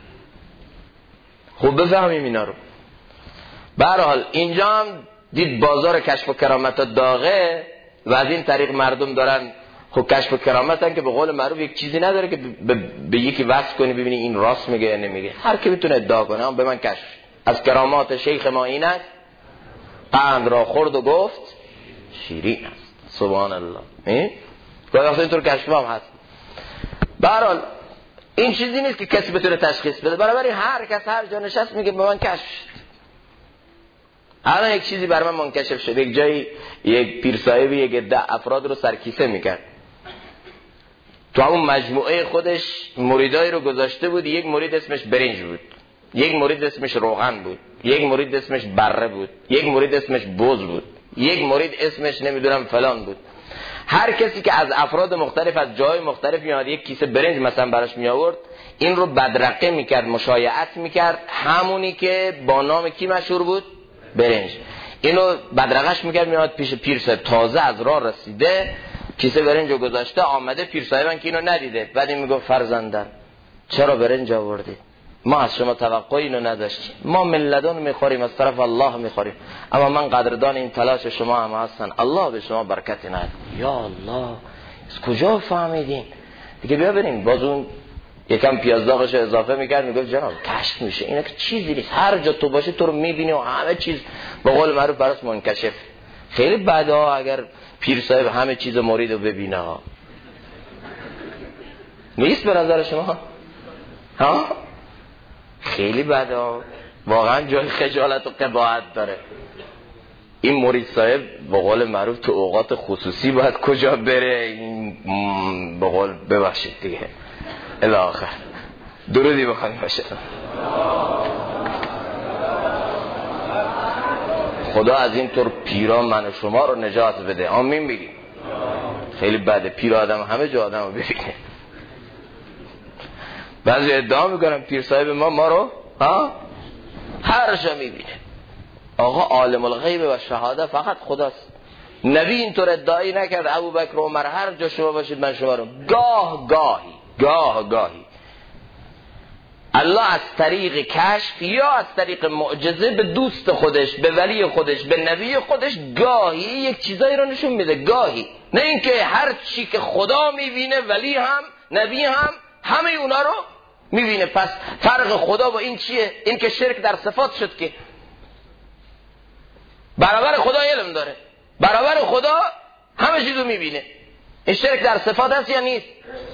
خوب بفهمیم اینا رو. به هر حال اینجا هم دید بازار کشف و کرامت داغه و از این طریق مردم دارن خب کشف و کرامتن که به قول معروف یک چیزی نداره که به یکی وصف کنی ببینی این راست میگه یا نمیگه. هر کی میتونه ادعا کنه هم به من کشف از کرامات شیخ ما این است، قند را خورد و گفت شیرین است. سبحان الله. گاهی اینطور کشف هم هست. به هر حال این چیزی نیست که کسی بتونه تشخیص بده، برای هر کس هر جا نشست میگه به من کشف شد. الان یک چیزی بر من منکشف شد، یک جایی یک پیر صاحب یک عده افراد رو سرکیسه میکرد، تو همون مجموعه خودش مریدای رو گذاشته بود. یک مرید اسمش برنج بود، یک مرید اسمش روغن بود، یک مرید اسمش بره بود، یک مرید اسمش بوز بود، یک مرید اسمش نمیدونم فلان بود. هر کسی که از افراد مختلف از جای مختلف میاد یک کیسه برنج مثلا براش می آورد، این رو بدرقه میکرد، مشایعت میکرد، همونی که با نام کی مشهور بود؟ برنج. اینو بدرقش میکرد میاد پیش پیر صاحب، تازه از راه رسیده کیسه برنج رو گذاشته آمده، پیر صاحبن که اینو ندیده، بعد این میگفت فرزندن چرا برنج آوردید؟ ما از شما توقعی اینو نداشتیم، ما من لدن میخوریم، از طرف الله میخوریم، اما من قدردان این تلاش شما هم هستن، الله به شما برکت نده. یا الله از کجا فهمیدین؟ دیگه بیا بریم. باز اون یکم پیاز داغش اضافه میکرد، میگفت جناب کشف میشه، اینا که چیزی نیست، هر جا تو باشی تو رو میبینی و همه چیز به قول معروف براش منکشف. خیلی بعدا اگر پیر صاحب همه چیز مرید رو ببینه نیست به نظر شما؟ ها خیلی بده، واقعا جای خجالت و قباحت داره. این مرید صاحب به قول معروف تو اوقات خصوصی باید کجا بره، این به قول ببخشید دیگه الاخر. درودی بخوانیم باشه. خدا از این طور پیران من و شما رو نجات بده، آمین بگیم. خیلی بده پیر آدم همه جا آدم رو ببینه. بعضی ادعا میکنم پیر صاحب ما رو هر جا میبینه. آقا عالم الغیب و شهاده فقط خداست. نبی اینطور ادعایی نکرد ابوبکر و عمر هر جا شما باشید من شما رو. گاه گاهی الله از طریق کشف یا از طریق معجزه به دوست خودش، به ولی خودش، به نبی خودش گاهی یک چیزایی رو نشون میده. گاهی نه اینکه هر چی که خدا میبینه ولی هم نبی هم همه اونا رو میبینه. پس فرق خدا با این چیه؟ این که شرک در صفات شد که برابر خدا علم داره، برابر خدا همه چیزو میبینه. این شرک در صفات هست یا نیست؟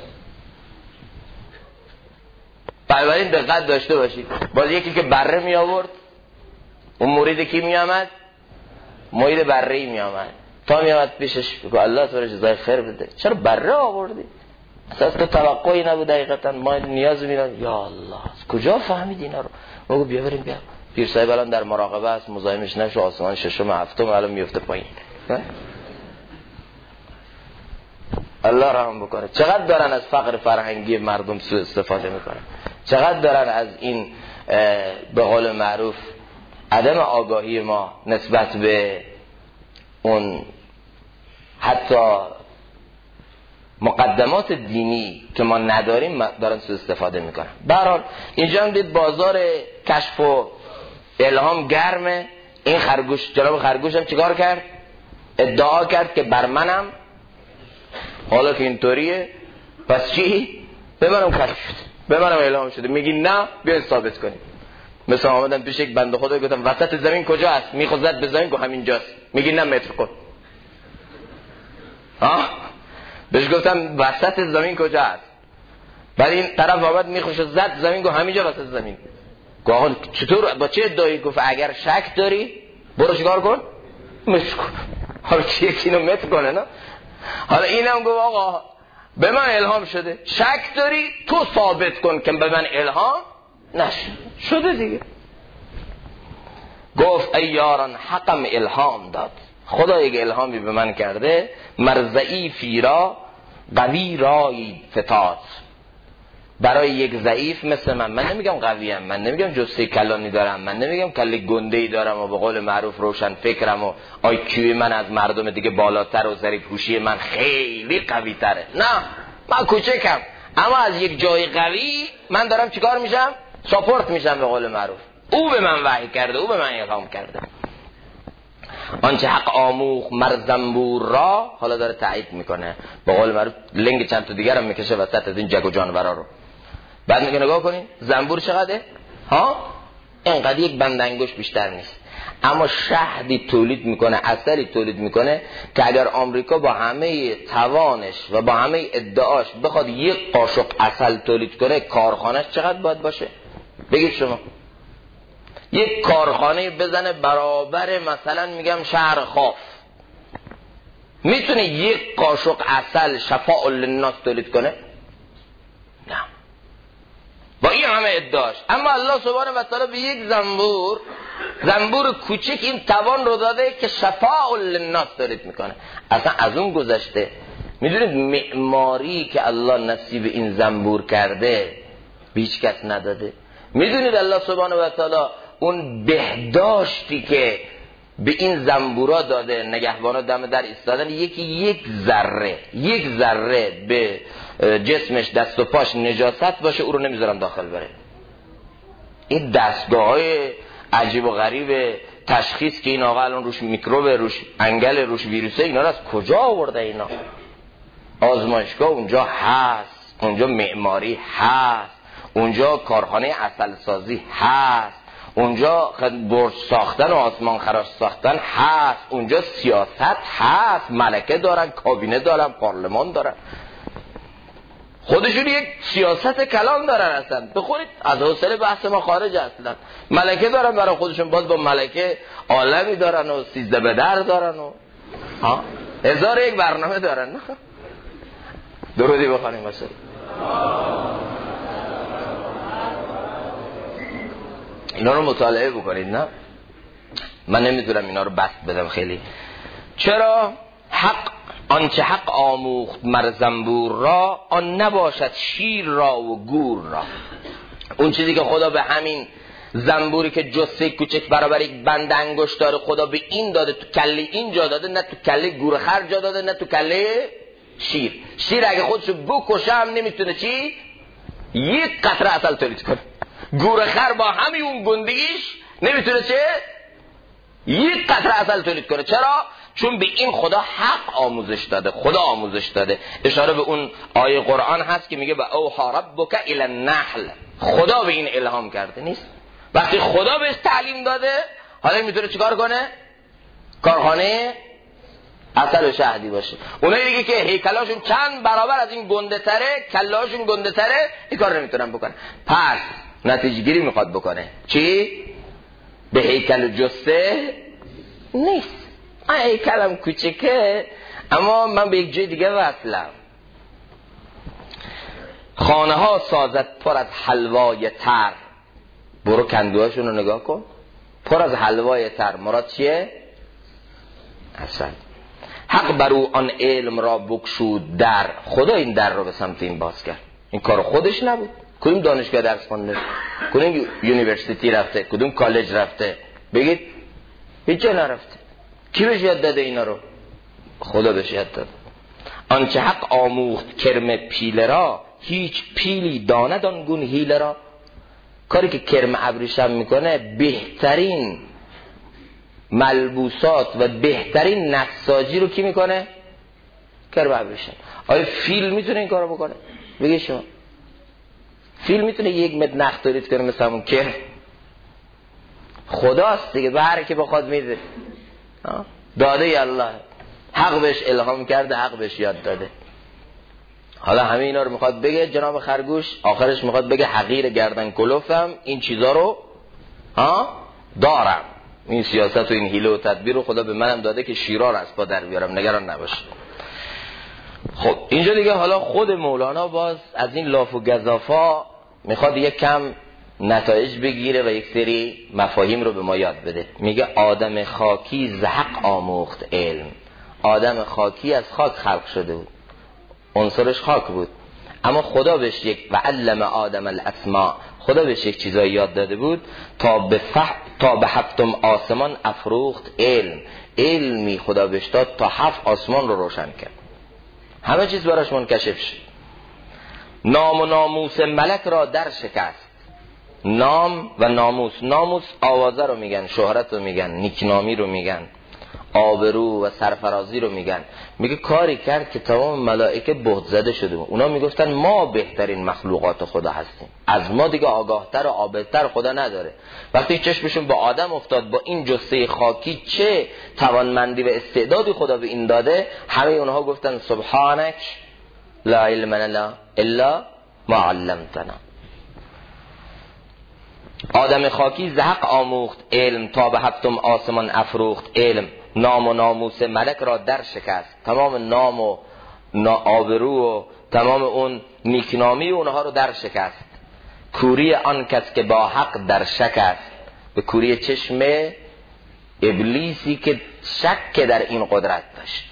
بنابراین دقت داشته باشید. باز یکی که بره می آورد، اون مرید کی می آمد؟ مرید بره می آمد. تا می آمد پیشش بگو الله تو رو جزای خیر بده، چرا بره آوردی؟ اساس تو توقعی نبود دقیقتا ما نیاز می‌داریم. یا الله از کجا فهمیدی اینا رو؟ بگو بیا بریم بیا. پیر صاحب الان در مراقبه است، مزاحمش نشو، آسمان ششم هفتم الان میفته پایین. الله رحم بکنه. چقدر دارن از فقر فرهنگی مردم سوء استفاده میکنن، چقدر دارن از این به قول معروف عدم آگاهی ما نسبت به اون حتی مقدمات دینی که ما نداریم دارن سوء استفاده میکنن. به هر حال اینجا هم دید بازار کشف و الهام گرمه. این خرگوش، جناب خرگوش هم چیکار کرد؟ ادعا کرد که بر منم حالا که اینطوریه پس چی؟ به منم کشف شده، به منم الهام شده. میگی نه بیا ثابت کنیم. مثلا آمدن پیش یک بنده خدا گفتم وسط زمین کجا است؟ میخواد به زمین گفت همینجاست. میگی نه متر کن. بهش گفتم وسط زمین کجا است؟ بعد این طرف آمد میخوش زد زمین گفت همینجا وسط زمین. گفت آقا چطور با چه ادعایی؟ گفت اگر شک داری برو چیکار کن؟ متر کن. حالا کی یکی اینو متر کنه نه؟ حالا اینم گفت آقا به من الهام شده، شک داری تو ثابت کن که به من الهام شده دیگه. گفت ای یاران حقم الهام داد، خدا یک الهامی به من کرده، مرزعی فیرا قوی رای فتاد. برای یک ضعیف مثل من نمیگم قویم، من نمیگم جسته کلانی دارم، من نمیگم کله گنده‌ای دارم و به قول معروف روشن فکرم و آیکیو من از مردم دیگه بالاتر و ظریف هوشی من خیلی قوی تره. نه من کوچکم، اما از یک جای قوی من دارم چیکار میشم؟ ساپورت میشم به قول معروف. او به من وحی کرده، او به من الهام کرده. آنچه حق آموخ مرزنبور را، حالا داره تایید میکنه به قول معروف لنگ چند تا دیگر هم میکشه وسط از این جگ و جانورا رو. بعد میگه نگاه کنین زنبور چقدره؟ اینقدر یک بند انگشت بیشتر نیست، اما شهدی تولید میکنه، اثری تولید میکنه که اگر آمریکا با همه توانش و با همه ادعاش بخواد یک قاشق عسل تولید کنه، کارخانهش چقدر باید باشه؟ بگید شما. یک کارخانه بزنه برابر مثلا میگم شهر خاف، میتونه یک قاشق عسل شفاء للناس تولید کنه؟ نه، با این همه ادعاش. اما الله سبحانه و تعالی به یک زنبور کوچک این توان رو داده که شفاء للناس تولید میکنه. اصلا از اون گذشته میدونید معماری که الله نصیب این زنبور کرده به هیچ کس نداده. میدونید الله سبحانه و تعالی اون بهداشتی که به این زنبورا داده، نگهبانا دم در ایستادن، یک ذره به جسمش دست و پاش نجاست باشه او رو نمیذارم داخل بره. این دستگاه‌های عجیب و غریب تشخیص که این آقا الان روش میکروب، روش انگل، روش ویروسه، اینا رو از کجا آورده؟ اینا آزمایشگاه اونجا هست، اونجا معماری هست، اونجا کارخانه عسل سازی هست، اونجا برج ساختن و آسمان خراش ساختن هست، اونجا سیاست هست، ملکه دارن، کابینه دارن، پارلمان دارن. خودشون یک سیاست کلام دارن اصلا. بخونید از حوصله بحث ما خارج اصلا. ملکه دارن برای خودشون، باز با ملکه عالمی دارن و 13 بدر دارن و 1001 برنامه دارن. درودی بخونیم مثلا. اینا رو مطالعه بکنید. نه من نمیتونم اینا رو بست بدم خیلی. چرا؟ حق آنچه حق آموخت مر زنبور را، آن نباشد شیر را و گور را. اون چیزی که خدا به همین زنبوری که جثه کوچک برابر یک بند انگشت داره خدا به این داده، تو کله این جا داده، نه تو کله گورخر جا داده، نه تو کله شیر. شیر اگه خودشو بکشه هم نمیتونه چی؟ یک قطره عسل تولید کنه. گورخر با همین اون گندگیش نمیتونه چه؟ یک قطره عسل تولید کنه. چرا؟ چون به این خدا حق آموزش داده، خدا آموزش داده. اشاره به اون آیه قرآن هست که میگه با اوحی ربک الی النحل، خدا به این الهام کرده. نیست وقتی خدا بهش تعلیم داده حالا میتونه چیکار کنه؟ کارخانه عسل و شهدی باشه. اونایی دیگه که هیکلاشون چند برابر از این گنده تره، کلهاشون گنده تره، این کار نمیتونن بکنن. پس نتیجه گیری میخواد بکنه چی؟ به هیکل و جثه نیست. هیکلم کوچکه اما من به یک جای دیگه وصلم. خانه ها سازد پر از حلوای تر. برو کندوهاشون رو نگاه کن، پر از حلوای تر. مراد چیه؟ عسل. حق بر او آن علم را بگشود در. خدا این در رو به سمت این باز کرد. این کار خودش نبود. کدوم دانشگاه درس خونده؟ کدوم یونیورسیتی رفته؟ کدوم کالج رفته؟ بگید هیچ جا نرفته. کی بهش یاد داده اینا رو؟ خدا بهش یاد داده. آنچه حق آموخت کرم پیله را، هیچ پیلی داند آن گون حیله را. کاری که کرم ابریشم میکنه بهترین ملبوسات و بهترین نساجی رو کی میکنه؟ کرم ابریشم. آیا فیل میتونه این کارو بکنه؟ بگید شما فیل میتونه 1 متر نخ تولید کنه مثل همون کرم؟ خداست دیگه، به هر کی بخواد میده. داده ی الله، حق بهش الهام کرده، حق بهش یاد داده. حالا همه اینا رو میخواد بگه جناب خرگوش، آخرش میخواد بگه حقیر گردن کلوفم این چیزا رو دارم. این سیاست و این حیله و تدبیر رو خدا به منم داده که شیرار از پا در بیارم، نگران نباش. خب اینجا دیگه حالا خود مولانا باز از این لاف و گزافا میخواد یک کم نتایج بگیره و یک سری مفاهیم رو به ما یاد بده. میگه آدم خاکی ز حق آموخت علم. آدم خاکی از خاک خلق شده بود، عنصرش خاک بود، اما خدا بهش یک و علم آدم الاسماء، خدا بهش یک چیزایی یاد داده بود تا به 7 آسمان افروخت علم. علمی خدا بهش داد تا 7 آسمان رو روشن کرد، همه چیز براش منکشف شد. نام و ناموس ملک را در شکست. نام و ناموس، ناموس آوازه رو میگن، شهرت رو میگن، نیکنامی رو میگن، آبرو و سرفرازی رو میگن. میگه کاری کرد که تمام ملائکه بهت زده شده بود. اونا میگفتن ما بهترین مخلوقات خدا هستیم، از ما دیگه آگاهتر و عابدتر خدا نداره. وقتی چشمشون با آدم افتاد، با این جثه خاکی چه توانمندی و استعدادی خدا به این داده، همه اونها گفتن سبحانک لا علم لنا الا ما علمتنا. آدم خاکی ز حق آموخت علم تا به 7 آسمان افروخت علم. نام و ناموس ملک را در شکست. تمام نام و آبرو و تمام اون نیکنامی اونها رو در شکست. کوری آن کس که با حق در شک است. به کوری چشم ابلیسی که شک در این قدرت داشت.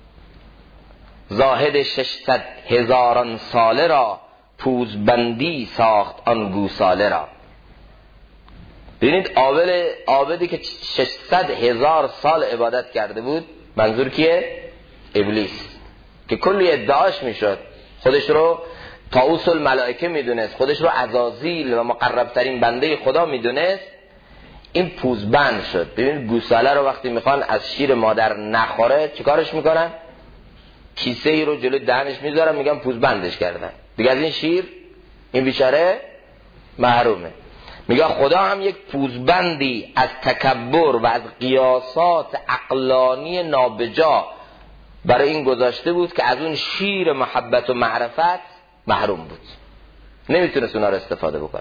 زاهد 600,000 ساله را پوزبندی ساخت آن گوساله را. ببینید عابدی که 600,000 سال عبادت کرده بود، منظور کیه؟ ابلیس، که کلی ادعاش میشد، خودش رو طاووس الملائکه میدونست، خودش رو عزازیل و مقربترین بنده خدا میدونست. این پوزبند شد. ببینید گوساله رو وقتی میخوان از شیر مادر نخوره چیکارش میکنن؟ کیسه ای رو جلوی دهنش میذارن، میگن پوزبندش کردن، دیگه از این شیر این بیچاره محرومه. میگه خدا هم یک پوزبندی از تکبر و از قیاسات عقلانی نابجا برای این گذاشته بود که از اون شیر محبت و معرفت محروم بود، نمیتونست اونا رو استفاده بکنه.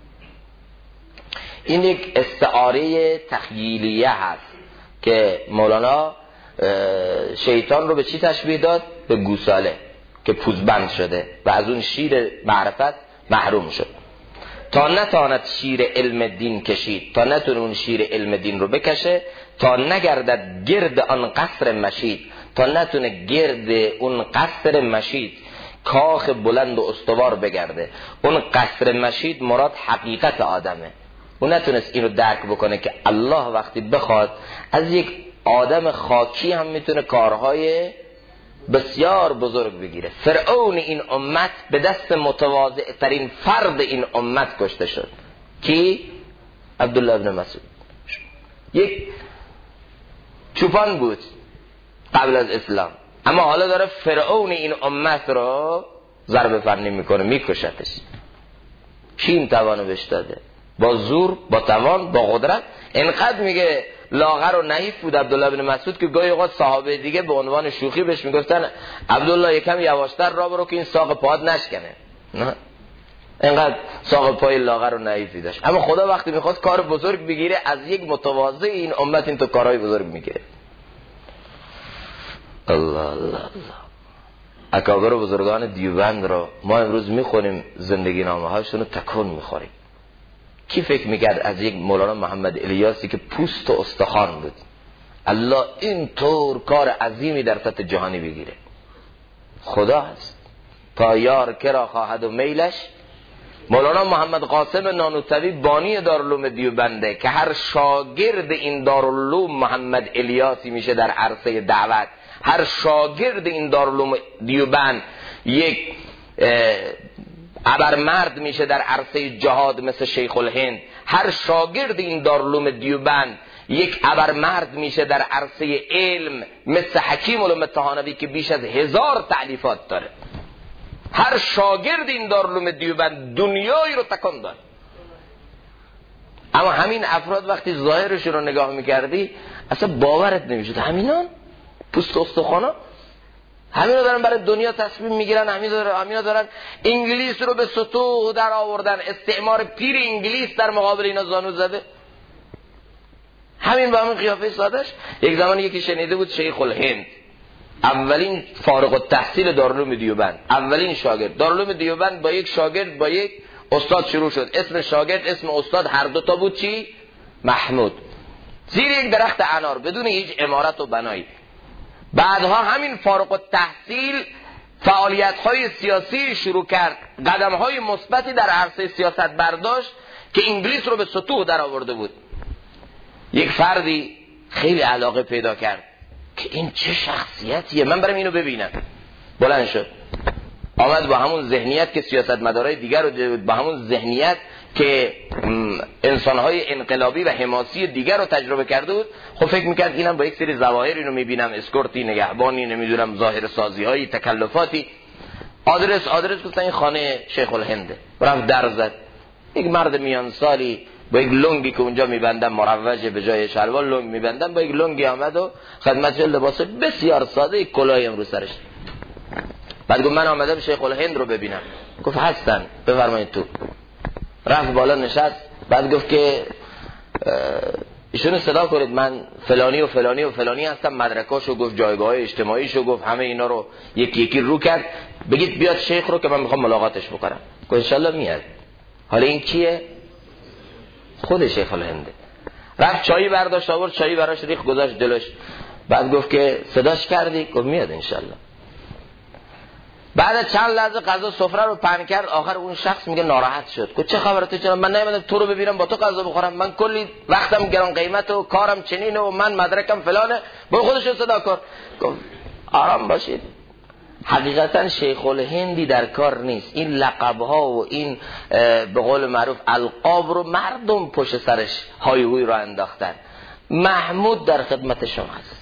این یک استعاره تخیلیه هست که مولانا شیطان رو به چی تشبیه داد؟ به گوساله که پوزبند شده و از اون شیر معرفت محروم شد. تا نتواند شیر علم دین کشید، تا نتونه اون شیر علم دین رو بکشه، تا نگردد گرد آن قصر مشید، تا نتونه گرد اون قصر مشید کاخ بلند و استوار بگرده. اون قصر مشید مراد حقیقت آدمه. اون نتونست اینو درک بکنه که الله وقتی بخواد از یک آدم خاکی هم میتونه کارهای بسیار بزرگ بگیره. فرعون این امت به دست متواضع ترین فرد این امت کشته شد. کی؟ عبدالله ابن مسعود. یک چوپان بود قبل از اسلام، اما حالا داره فرعون این امت رو ضرب فنی میکنه، میکشتش. کی این توانو بهش داده؟ با زور، با توان، با قدرت. اینقدر میگه لاغر و نحیف بود عبدالله بن مسعود که گاهی اوقات صحابه دیگه به عنوان شوخی بهش میگفتن عبدالله یکم یواشتر راه برو که این ساق پات نشکنه. نه، اینقدر ساق پای لاغر و نحیفی داشت. اما خدا وقتی میخواست کار بزرگ بگیره از یک متواضع این امت این تو کارهای بزرگ میگیره. الله الله الله. اکابر و بزرگان دیوبند رو ما امروز میخونیم، زندگی نامه هاشون رو تکون میخوریم. کی فکر میکرد از یک مولانا محمد الیاسی که پوست و استخوان بود الله این طور کار عظیمی در سطح جهانی بگیره؟ خدا هست. تا یار کرا خواهد و میلش. مولانا محمد قاسم نانوتوی بانی دارالعلوم دیوبنده که هر شاگرد این دارالعلوم محمد الیاسی میشه در عرصه دعوت. هر شاگرد این دارالعلوم دیوبند یک ابرمرد میشه در عرصه جهاد مثل شیخ الهند. هر شاگرد این دارالعلوم دیوبند یک ابرمرد میشه در عرصه علم مثل حکیم علوم طحاوی که بیش از 1000 تألیفات داره. هر شاگرد این دارالعلوم دیوبند دنیایی رو تکان داد. اما همین افراد وقتی ظاهرشون رو نگاه میکردی اصلا باورت نمیشد. همینان پوست و استخوانا، همینا دارن برای دنیا تصمیم میگیرن، همینا دارن انگلیس رو به سطوح در آوردن. استعمار پیر انگلیس در مقابل اینا زانو زده. همین با همین قیافه سادش. یک زمانی یکی شنیده بود شیخ الهند اولین فارغ التحصیل دارالعلوم دیوبند، اولین شاگرد دارالعلوم دیوبند با یک شاگرد با یک استاد شروع شد. اسم شاگرد اسم استاد هر دوتا بود چی؟ محمود. زیر یک درخت انار بدون هیچ عمارت و بنایی. بعدها همین فارغ التحصیل فعالیت‌های سیاسی شروع کرد، قدم‌های مثبتی در عرصه سیاست برداشت که انگلیس رو به سطوح در آورده بود. یک فردی خیلی علاقه پیدا کرد که این چه شخصیتیه، من برم اینو ببینم. بلند شد آمد با همون ذهنیت که سیاستمدارای دیگر رو، با همون ذهنیت که انسانهای انقلابی و حماسی دیگر رو تجربه کرده بود. خب فکر میکرد اینم با یک سری ظواهر اینو میبینم، اسکورتی، نگهبانی، نمیدونم ظاهر سازی هایی، تکلفاتی. آدرس گفتن این خانه شیخ الهنده. رفت در زد. یک مرد میان سالی با یک لنگی که اونجا میبندن مروجه، به جای شلوار لنگ میبندن، با یک لنگی آمد و خدمتش لباس بسیار ساده، یک کلاهی هم رو سرش. بعد گفت من آمدم شیخ الهند رو ببینم. گفت هستن، بفرمایید تو. رفت بالا نشست. بعد گفت که ایشونو صدا کنید، من فلانی و فلانی و فلانی هستم. مدرکاشو گفت، جایگاه اجتماعیشو گفت، همه اینا رو یکی یکی رو کرد. بگید بیاد شیخ رو که من میخوام ملاقاتش بکنم. گفت انشالله میاد. حالا این کیه؟ خود شیخ الهنده. رفت چایی برداشت آورد، چایی براش ریخت گذاشت جلوش. بعد گفت که صداش کردی؟ گفت میاد انشالله. بعد چند لحظه غذا سفره رو پهن کرد. آخر اون شخص میگه ناراحت شد. گفت چه خبرته جناب؟ من نمیدونم تو رو ببینم با تو غذا بخورم، من کلی وقتم گران قیمت و کارم چنینه و من مدرکم فلانه، برو خودشو صدا کن. گفت آرام باشید، حقیقتا شیخ الهندی در کار نیست. این لقب‌ها و این به قول معروف القاب رو مردم پشت سرش های هوی رو انداختن. محمود در خدمت شما هست.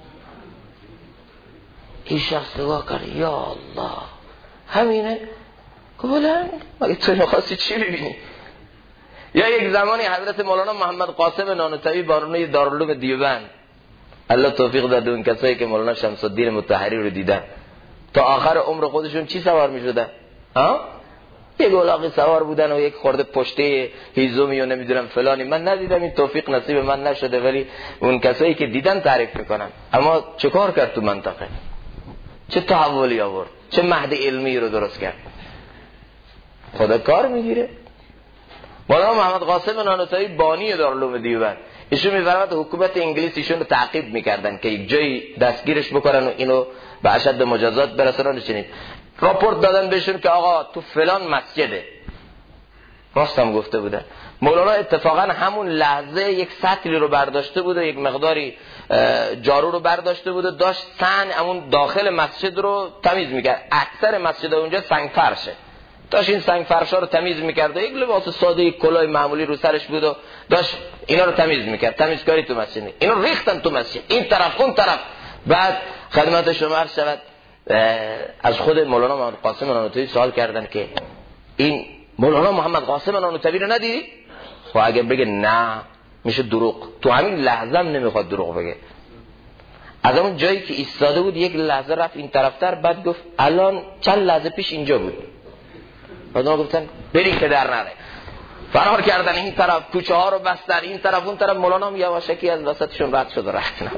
این شخص نگاه کرد، یا الله همینه؟ که بلند مگه تو نخواستی چی ببینی؟ یا یک زمانی حضرت مولانا محمد قاسم نانوتوی بانوی دارالعلوم دیوبند، الله توفیق داده اون کسایی که مولانا شمس الدین مطهری رو دیدن، تا آخر عمر خودشون چی سوار می شدن؟ یک الاغی سوار بودن و یک خورده پشته هیزومی و نمیدونم فلانی. من ندیدم، این توفیق نصیب من نشده، ولی اون کسایی که دیدن تعریف میکنن. اما چه کار کرد تو منطقه؟ چه تحولی آورد؟ چه مهد علمی رو درست کرد؟ خدا کار میگیره. مولانا محمد قاسم نانوتایی بانی دارالعلوم دیوبند، ایشون میفرماد حکومت انگلیس ایشون رو تعقیب میکردن که یک جایی دستگیرش بکنن و اینو به اشد مجازات برسونن. چنین راپورت دادن بهشون که آقا تو فلان مسجده. راستم گفته بودن. مولانا اتفاقا همون لحظه یک سطلی رو برداشته بود و یک مقداری جارو رو برداشته بود و داشت سن همون داخل مسجد رو تمیز میکرد. اکثر مسجد اونجا سنگ فرشه، داشت این سنگ فرشا رو تمیز میکرد و یک لباس ساده، یک کلاه معمولی رو سرش بود و داشت اینا رو تمیز میکرد. تمیزکاری تو مسجد. اینو ریختن تو مسجد، این طرف اون طرف. بعد خدمت شما عرض شود از خود مولانا محمد قاسم نانوتایی سوال کردن که این مولانا محمد قاسم نانوتایی رو ندیدی؟ خب اگه بگه نه میشه دروغ. تو همین لحظه هم نمیخواد دروغ بگه. از اون جایی که ایستاده بود یک لحظه رفت این طرفتر، بعد گفت الان چند لحظه پیش اینجا بود. بعد اونا گفتن بریم که در نره. فرار کردن این طرف، کوچه ها رو بستن این طرف اون طرف. مولانا هم یواشکی از وسطشون رد شد و رفتن.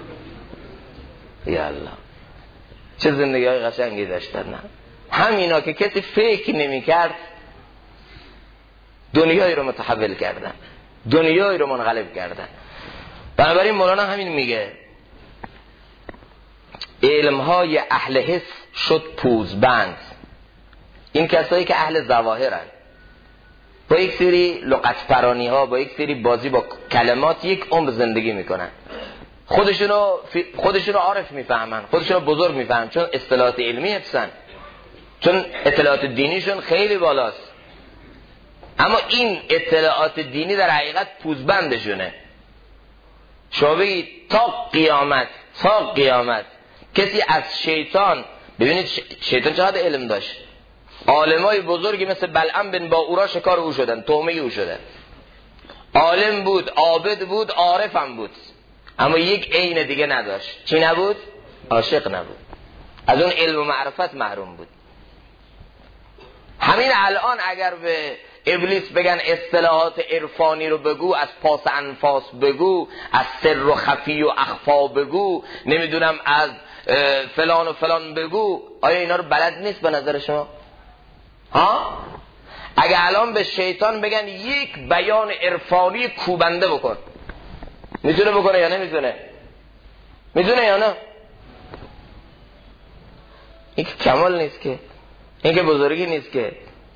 یا الله چه زندگی های قشنگی داشتن. نه همینا که کسی فکر نمی کرد دنیایی رو متحول کردن، دنیایی رو منقلب کردن. بنابراین مولانا همین میگه علمهای اهل حس شد پوزبند. این کسایی که اهل ظواهرن، با یک سری لغت پرانی ها، با یک سری بازی با کلمات یک عمر زندگی میکنن. خودشونو عارف میفهمن، خودشونو بزرگ میفهمن، چون اصطلاحات علمی حفظن، چون اطلاعات دینیشون خیلی بالاست. اما این اطلاعات دینی در حقیقت پوزبندشونه. شما بگید تا قیامت کسی از شیطان، ببینید شیطان چقدر علم داشت. عالمای بزرگی مثل بلعم بن باورا شکار او شدن، تهمه او شدن. عالم بود، عابد بود، عارف هم بود، اما یک عین دیگه نداشت. چی نبود؟ عاشق نبود. از اون علم و معرفت محروم بود. همین الان اگر به ابلیس بگن اصطلاحات عرفانی رو بگو، از پاس انفاس بگو، از سر و خفی و اخفا بگو، نمیدونم از فلان و فلان بگو، آیا اینا رو بلد نیست به نظر شما؟ اگه الان به شیطان بگن یک بیان عرفانی کوبنده بکن، میتونه بکنه یا نمیتونه؟ میتونه یا نه؟ این کمال نیست که، این که بزرگی نیست که.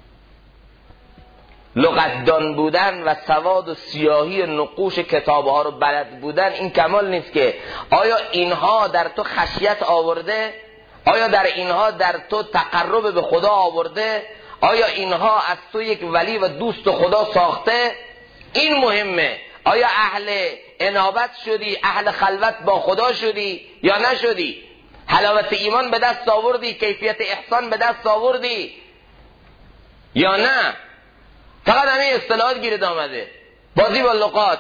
لغتدان بودن و سواد و سیاهی نقوش کتابها رو بلد بودن این کمال نیست که. آیا اینها در تو خشیت آورده؟ آیا در اینها در تو تقرب به خدا آورده؟ آیا اینها از تو یک ولی و دوست خدا ساخته؟ این مهمه. آیا اهل انابت شدی؟ اهل خلوت با خدا شدی یا نشدی؟ حلاوت ایمان به دست آوردی؟ کیفیت احسان به دست آوردی یا نه؟ فقط همین اصطلاحات گیرد آمده، بازی با لغات،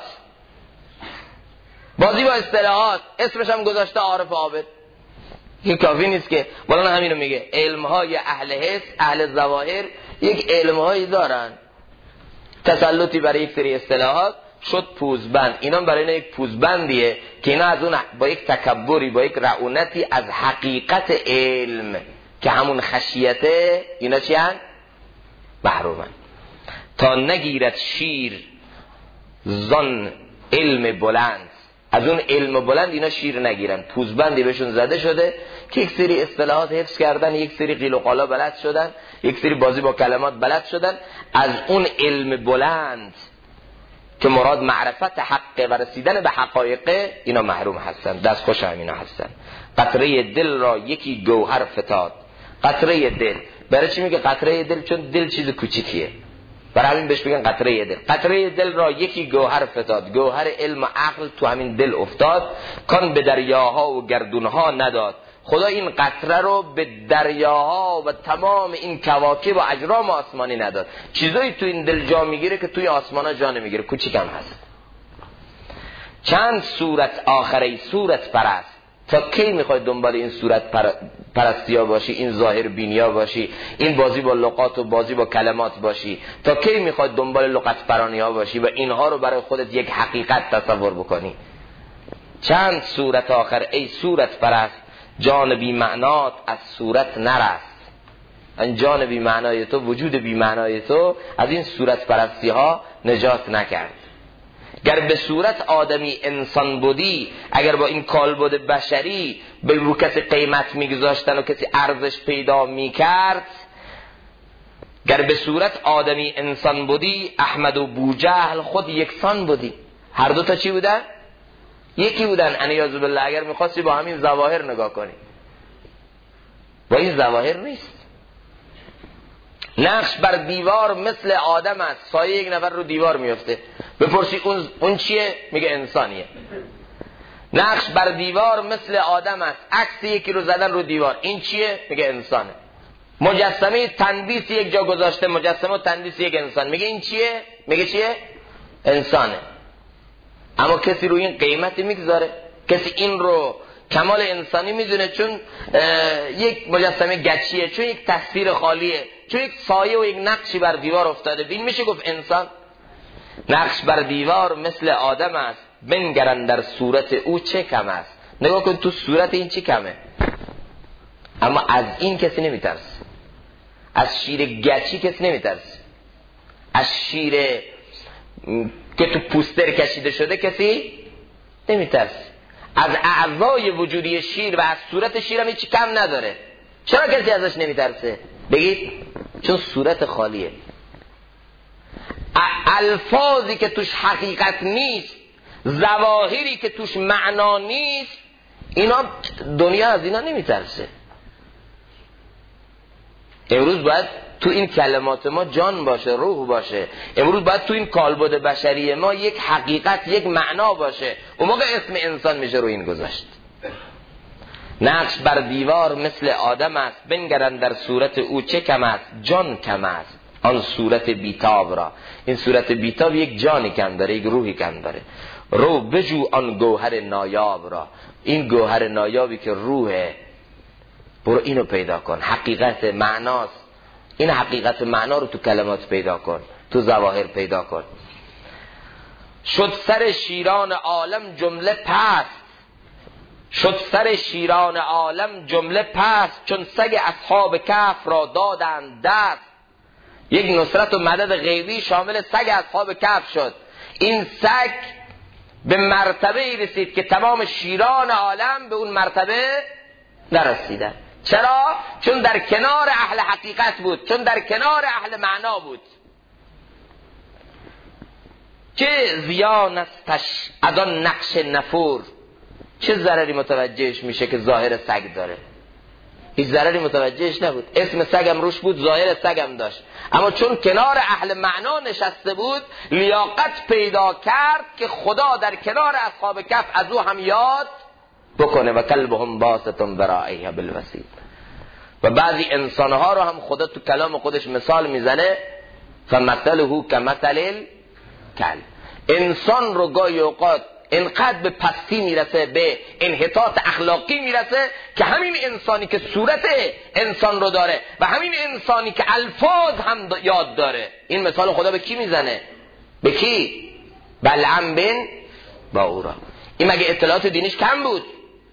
بازی با اصطلاحات، اسمش هم گذاشته عارف عابد. این کافی نیست که. مولانا همینو میگه علمهای اهل حس، اهل ظواهر یک علمهایی دارن، تسلطی برای یک سری اصطلاحات شد پوزبند. اینا برای اینا یک پوزبندیه که اینا از اون با یک تکبری، با یک رعونتی از حقیقت علم که همون خشیته، اینا چی هن؟ محرومن. تا نگیرد شیر زان علم بلند، از اون علم بلند اینا شیر نگیرن. پوزبندی بهشون زده شده که یک سری اصطلاحات حفظ کردن، یک سری قیل و قالا بلد شدن، یک سری بازی با کلمات بلد شدن. از اون علم بلند که مراد معرفت حقه و رسیدن به حقایقه، اینا محروم هستن. دست خوش همینا هستن. قطره دل را یکی گوهر فتاد. قطره دل، برای چی میگه قطره دل؟ چون دل چیز کوچیکیه، برای همین بهش میگن قطره دل. قطره دل را یکی گوهر فتاد، گوهر علم و عقل تو همین دل افتاد. کان به دریاها و گردونها نداد. خدا این قطره رو به دریاها و تمام این کواکب و اجرام آسمانی نداد. چیزایی تو این دل جا میگیره که توی آسمانا جا نمیگیره، کوچیکم هست. چند صورت آخره صورت پرست، تا کی میخوای دنبال این صورت پرستیا باشی، این ظاهر بینیا باشی، این بازی با لغات و بازی با کلمات باشی؟ تا کی میخوای دنبال لغت پرانی ها باشی و اینها رو برای خودت یک حقیقت تصور بکنی؟ چند صورت آخر ای صورت پرست، جان بی معنات از صورت نرست. این جان بی معنای تو، وجود بی معنای تو از این صورت پرستی ها نجات نکرد. گر به صورت آدمی انسان بودی، اگر با این کالبد بشری به رو کسی قیمت میگذاشتن و کسی ارزش پیدا میکرد، گر به صورت آدمی انسان بودی، احمد و بوجهل خود یکسان بودی. هر دو تا چی بودن؟ یکی بودن. انیاذ بالله اگر میخواستی با همین ظواهر نگاه کنی، با این ظواهر نیست. نقش بر دیوار مثل آدم است، سایه یک نفر رو دیوار میفته، بپرسی اون چیه؟ میگه انسانیه. نقش بر دیوار مثل آدم است، عکس یکی رو زدن رو دیوار، این چیه؟ میگه انسانه. مجسمه تندیس یک جا گذاشته، مجسمه تندیس یک انسان، میگه این چیه؟ میگه چیه؟ انسانه. اما کسی رو این قیمتی میگذاره؟ کسی این رو کمال انسانی میدونه چون یک مجسمه گچیه، چون یک تصویر خالیه، چون یک سایه و یک نقشی بر دیوار افتاده، بین میشه گفت انسان؟ نقش بر دیوار مثل آدم است، بنگرن در صورت او چه کم است. نگاه کن تو صورت این چه کمه. اما از این کسی نمیترس، از شیر گچی کسی نمیترس، از شیر که تو پوستر کشیده شده کسی نمیترس. از اعضای وجودی شیر و از صورت شیر هم هیچ کم نداره. چرا کسی ازش نمیترسه؟ بگید چون صورت خالیه. الفاظی که توش حقیقت نیست، ظواهری که توش معنا نیست، اینا دنیا از اینا نمیترسه. امروز باید تو این کلمات ما جان باشه، روح باشه. امروز باید تو این کالبد بشری ما یک حقیقت، یک معنا باشه. اون موقع اسم انسان میشه رو این گذاشت. نقش بر دیوار مثل آدم است، بنگرن در صورت او چه کم است. جان کم است آن صورت بیتاب را. این صورت بیتاب یک جانی کم داره، یک روحی کم داره. رو بجو آن گوهر نایاب را. این گوهر نایابی که روحه، برو اینو پیدا کن. حقیقت معناست. این حقیقت معنا رو تو کلمات پیدا کن، تو ظواهر پیدا کن. شد سر شیران عالم جمله پست، شد سر شیران عالم جمله پست، چون سگ اصحاب کهف را دادند دست. یک نصرت و مدد غیبی شامل سگ اصحاب کهف شد. این سگ به مرتبه رسید که تمام شیران عالم به اون مرتبه نرسیدن. چرا؟ چون در کنار اهل حقیقت بود، چون در کنار اهل معنا بود. چه زیان استش از آن نقش نفور. چه ضرری متوجهش میشه که ظاهر سگ داره؟ هیچ ضرری متوجهش نبود. اسم سگم روش بود، ظاهر سگم داشت، اما چون کنار اهل معنا نشسته بود لیاقت پیدا کرد که خدا در کنار اصحاب کهف از او هم یاد بکنه. و کلبهم باسط ذراعیه بالوسیط. و بعضی انسانها رو هم خدا تو کلام خودش مثال میزنه، فمثله کمثل الکلب. انسان رو گاهی اوقات انقدر به پستی میرسه، به انحطاط اخلاقی میرسه که همین انسانی که صورت انسان رو داره و همین انسانی که الفاظ هم یاد داره، این مثال خدا به کی میزنه؟ به کی؟ بلعم بن باورا. این مگه اطلاعات دینیش کم بود؟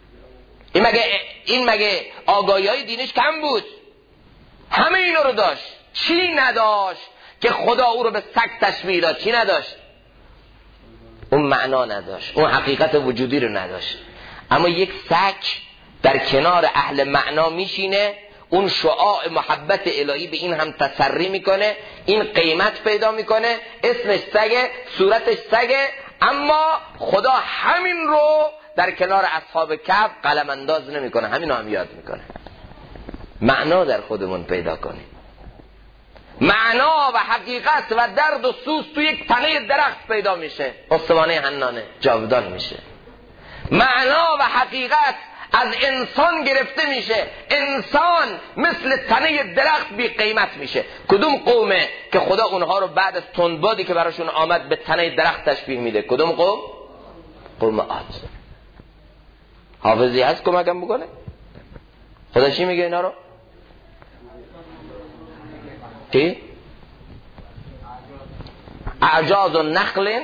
این مگه آگاهی های دینیش کم بود؟ همه اینو رو داشت. چی نداشت که خدا او رو به سگ تشبیه داد؟ چی نداشت؟ اون معنا نداشت، اون حقیقت وجودی رو نداشت. اما یک سگ در کنار اهل معنا میشینه، اون شعاع محبت الهی به این هم تسری میکنه، این قیمت پیدا میکنه، اسمش سگه، صورتش سگه، اما خدا همین رو در کنار اصحاب کهف قلم انداز نمیکنه، همین رو هم یاد میکنه. معنا در خودمون پیدا کنیم. معنا و حقیقت و درد و سوز تو یک تنه درخت پیدا میشه، استوانه حنانه جاودان میشه. معنا و حقیقت از انسان گرفته میشه، انسان مثل تنه درخت بی قیمت میشه. کدوم قومه که خدا اونها رو بعد از تندبادی که براشون آمد به تنه درخت تشبیه میده؟ کدوم قوم؟ قوم عاد. حافظی هست کمکم بکنه؟ خدا چی میگه اینا رو؟ چی؟ اعجاز و نخل.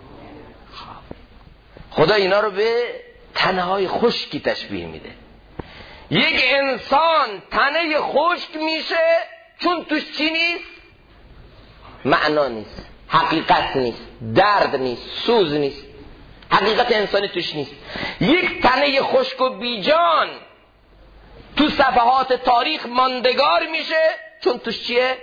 خدا اینا رو به تنهای خشکی تشبیه میده. یک انسان تنه خشک میشه چون توش چی نیست؟ معنا نیست، حقیقت نیست، درد نیست، سوز نیست، حقیقت انسانی توش نیست. یک تنه خشک و بیجان تو صفحات تاریخ ماندگار میشه چون توش چیه؟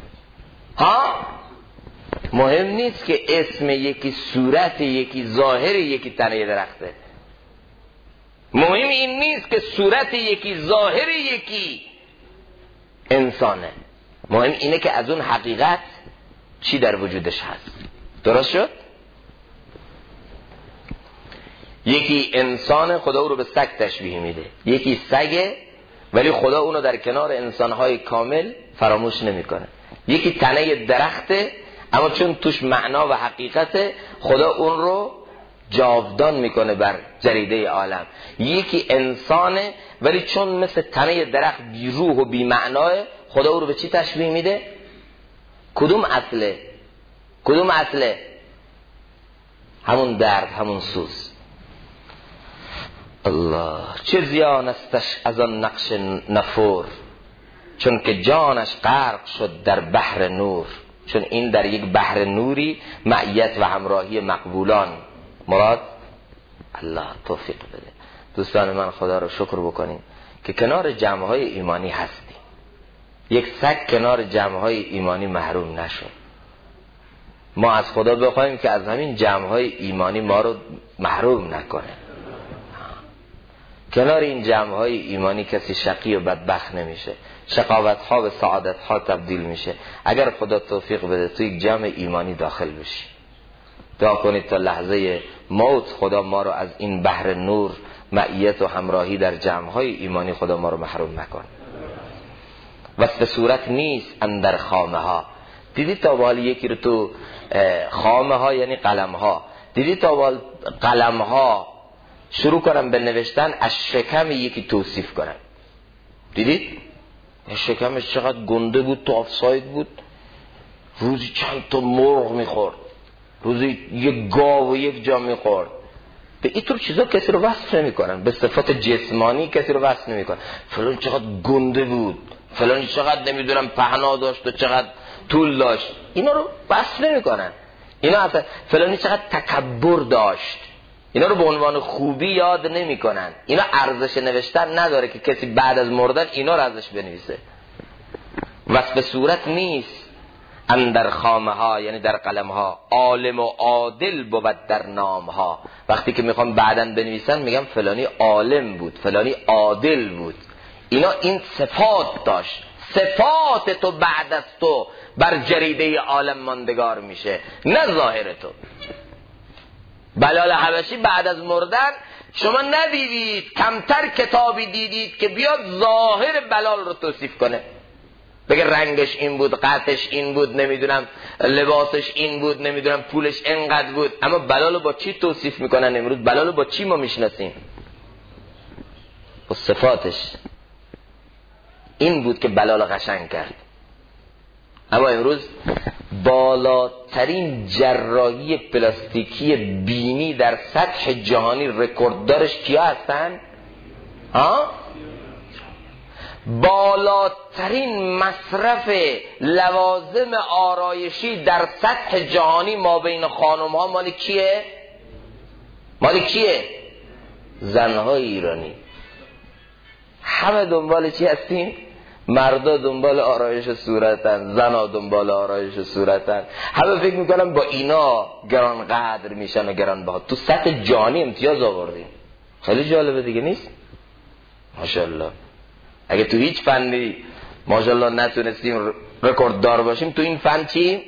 مهم نیست که اسم یکی، صورت یکی، ظاهر یکی تنه درخته. مهم این نیست که صورت یکی، ظاهر یکی انسانه. مهم اینه که از اون حقیقت چی در وجودش هست. درست شد؟ یکی انسان، خدا او رو به سگ تشبیه میده. یکی سگه ولی خدا اونو در کنار انسانهای کامل فراموش نمیکنه. یکی تنه درخته اما چون توش معنا و حقیقته خدا اون رو جاودان میکنه بر جریده عالم. یکی انسانه ولی چون مثل تنه درخت بی روح و بی معناه خدا او رو به چی تشبیه میده؟ کدوم اصله؟ کدوم اصله؟ همون درد، همون سوز. الله، چه زیان استش از آن نقش نفور، چون که جانش غرق شد در بحر نور. چون این در یک بحر نوری معیت و همراهی مقبولان مراد. الله توفیق بده. دوستان من خدا رو شکر بکنیم که کنار جمعهای ایمانی هستیم. یک سگ کنار جمعهای ایمانی محروم نشد. ما از خدا بخوایم که از همین جمعهای ایمانی ما رو محروم نکنه. کنار این جمعهای ایمانی کسی شقی و بدبخت نمیشه، شقاوت ها به سعادت ها تبدیل میشه. اگر خدا توفیق بده تو یک جمع ایمانی داخل بشی، دعا کنید تا لحظه موت خدا ما رو از این بحر نور، معیت و همراهی در جمعهای ایمانی خدا ما رو محروم نکن. وصف صورت نیست اندر خامه ها. دیدی تا به حال یکی رو تو خامه ها یعنی قلم ها، دیدی تا به حال قلم ها شروع کنم به نوشتن از شکم یکی توصیف کنم؟ دیدید؟ شکمش چقدر گنده بود، تو آفساید بود، روزی چند تا مرغ میخورد، روزی یک گاو و یک جا میخورد. به این طور چیزا کسی رو وصف نمی کنن. به صفات جسمانی کسی رو وصف نمی کنن. فلان چقدر گنده بود، فلان چقدر نمیدونم پهنا داشت و چقدر طول داشت، اینا رو وصف نمی کنن. اینا اصلا فلانی چقدر تکبر داشت، اینا رو به عنوان خوبی یاد نمی کنن. اینا ارزش نوشتن نداره که کسی بعد از مردن اینا رو ازش بنویسه. وصف صورت نیست اندر خامه ها یعنی در قلم ها، عالم و عادل بود در نام ها. وقتی که میخوام بعدن بنویسن میگم فلانی عالم بود، فلانی عادل بود. اینا این صفات داشت. صفات تو بعد از تو بر جریده عالم ماندگار میشه، نه ظاهر تو. بلال حبشی بعد از مردن شما ندیدید، کمتر کتابی دیدید که بیاد ظاهر بلال رو توصیف کنه، بگه رنگش این بود، قطش این بود، نمیدونم لباسش این بود، نمیدونم پولش اینقدر بود. اما بلال رو با چی توصیف میکنن امروز؟ بلال رو با چی ما میشناسیم؟ با صفاتش. این بود که بلال قشنگ کرد. اما امروز بالاترین جراحی پلاستیکی بینی در سطح جهانی رکورددارش کیا هستن؟ بالاترین مصرف لوازم آرایشی در سطح جهانی ما بین خانم ها مال کیه؟ مال کیه؟ زنهای ایرانی. همه دنبال چی هستیم؟ مردا دنبال آرایش صورتن، زنا دنبال آرایش صورتن. همه فکر میکنن با اینا گران قدر میشن و گران بها. تو سطح جهانی امتیاز آوردیم. خیلی جالبه دیگه نیست؟ ماشاءالله. اگه تو هیچ فنی ماشاءالله نتونستیم رکورد دار باشیم، تو این فن چی؟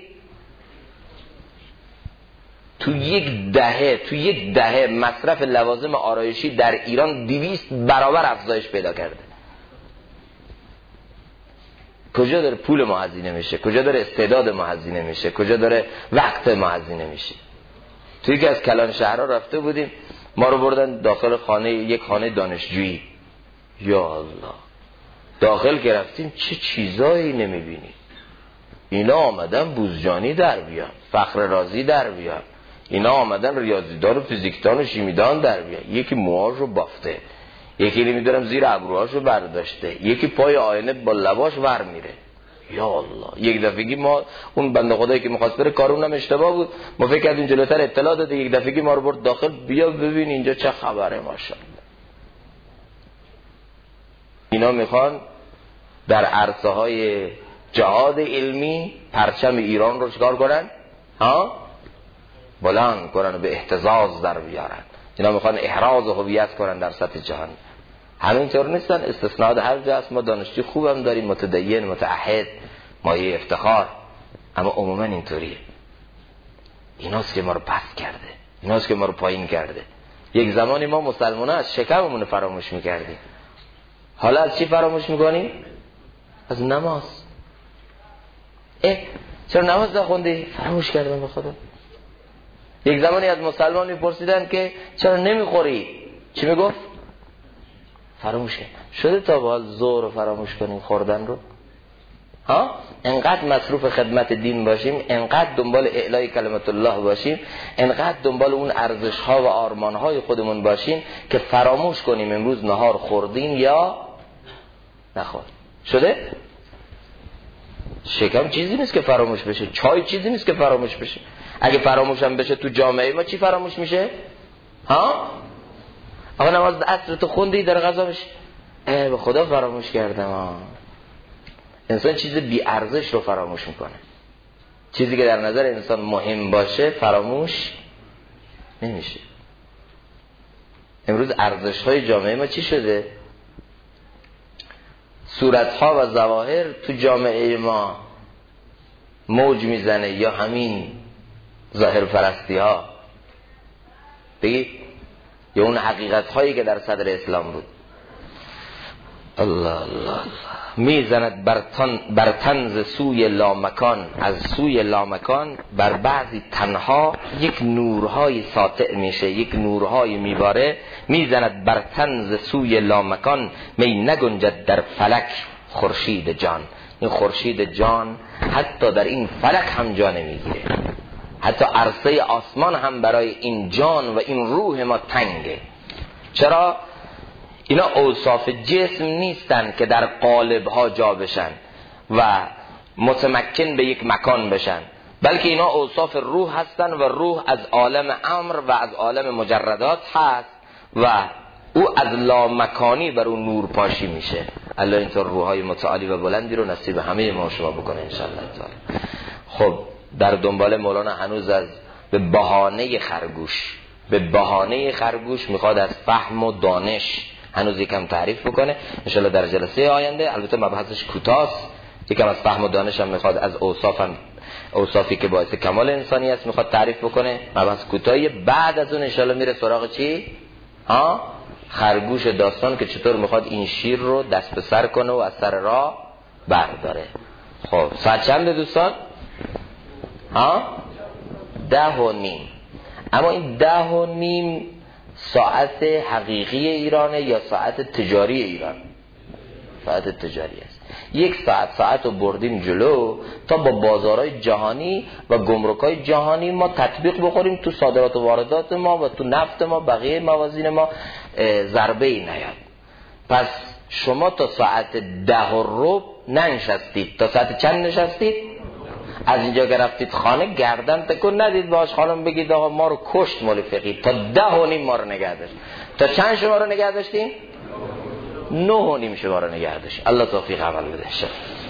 تو یک دهه مصرف لوازم آرایشی در ایران 200 برابر افزایش پیدا کرده. کجا داره پول ما هزینه میشه؟ کجا داره استعداد ما هزینه میشه؟ کجا داره وقت ما هزینه میشه؟ توی یکی از کلان شهرها رفته بودیم، ما رو بردن داخل خانه، یک خانه دانشجویی. یا الله، داخل که رفتیم چه چیزایی نمیبینی. اینا آمدن بوزجانی در بیان، فخر رازی در بیان، اینا آمدن ریاضیدان و فیزیکدان و شیمیدان در بیان. یکی موهاش رو بافته، یکی نمیدونم زیر ابروهاش رو برداشته، یکی پای آینه با لباش ور میره. یا الله، یک دفعگی ما اون بنده خدایی که می‌خواست بره کار اونم اشتباه بود، ما فکر کردیم جلوتر اطلاع داده، یک دفعگی ما رو برد داخل، بیا ببین اینجا چه خبره ماشاءالله. اینا میخوان در عرصه‌های جهاد علمی پرچم ایران رو چکار کنن؟ بلند کنن و به اهتزاز در بیارن. اینا میخوان احراز هویت کنن در سطح جهان. همینطور نیستن، استثناء هر جا است. ما دانشجو خوبم داریم، متدین، متعهد، مایه افتخار، اما عموما اینطوریه. ایناست که ما رو پس کرده، ایناست که ما رو پایین کرده. یک زمانی ما مسلمان‌ها از شکممون فراموش میکردیم، حالا از چی فراموش میکنیم؟ از نماز. چرا نماز نخوندی؟ فراموش کردم به خدا. یک زمانی از مسلمان میپرسیدن که چرا نمیخوری؟ چی میگفت؟ فراموش کرد. شده تا به حال ظهر رو فراموش کنیم خوردن رو؟ انقدر مصروف خدمت دین باشیم، انقدر دنبال اعلای کلمت الله باشیم، انقدر دنبال اون ارزش ها و آرمان های خودمون باشیم که فراموش کنیم امروز نهار خوردیم یا نخورد. شده؟ شکم چیزی نیست که فراموش بشه، چای چیزی نیست که فراموش بشه. اگه فراموش هم بشه تو جامعه ما چی فراموش میشه؟ آقا نماز عصر تو خوندی در غذا بشه، به خدا فراموش کردم. انسان چیز بی ارزش رو فراموش میکنه. چیزی که در نظر انسان مهم باشه فراموش نمیشه. امروز ارزش های جامعه ما چی شده؟ صورت ها و ظواهر تو جامعه ما موج میزنه، یا همین ظاهر پرستی ها بگید، یا اون حقیقت هایی که در صدر اسلام بود. الله الله، میزند بر تنز سوی لامکان، از سوی لامکان بر بعضی تنها یک نورهای ساطع میشه، یک نورهای میباره. میزند بر تنز سوی لامکان، می نگنجد در فلک خورشید جان. این خورشید جان حتی در این فلک هم جا نمیگیره، حتی عرصه آسمان هم برای این جان و این روح ما تنگه. چرا؟ اینا اوصاف جسم نیستن که در قالب‌ها جا بشن و متمکن به یک مکان بشن، بلکه اینا اوصاف روح هستن و روح از عالم امر و از عالم مجردات هست و او از لامکانی بر اون نور پاشی میشه. الله اینطور روحای متعالی و بلندی رو نصیب همه ما شما بکنه انشاءالله تعالی. خب در دنبال مولانا هنوز از به بهانه خرگوش میخواد از فهم و دانش هنوز یکم تعریف بکنه انشاءالله در جلسه آینده. البته مبحثش کوتاست، یکم از فهم و دانش هم میخواد، از اوصافی که باعث کمال انسانی است میخواد تعریف بکنه. مبحث کوتاهی. بعد از اون انشاءالله میره سراغ چی؟ خرگوش داستان که چطور میخواد این شیر رو دست به سر کنه و از سر راه برداره. خب ساعت چنده دوستان؟ 10:30. اما این 10:30 ساعت حقیقی ایرانه یا ساعت تجاری ایران؟ ساعت تجاری است. 1 ساعت رو بردیم جلو تا با بازارهای جهانی و گمرک‌های جهانی ما تطبیق بخوریم تو صادرات و واردات ما و تو نفت ما، بقیه موازین ما ضربه‌ای نیاد. پس شما تا ساعت 10:15 ننشستید، تا ساعت چند نشستید؟ از اینجا که رفتید خانه گردن تکون ندید باش خانم بگید آقا ما رو کشت مال فقید، تا 10:30 ما رو نگه داشت. تا چند شما رو نگه داشتیم؟ 9:30 شما رو نگه داشت. الله توفیق عمل بده.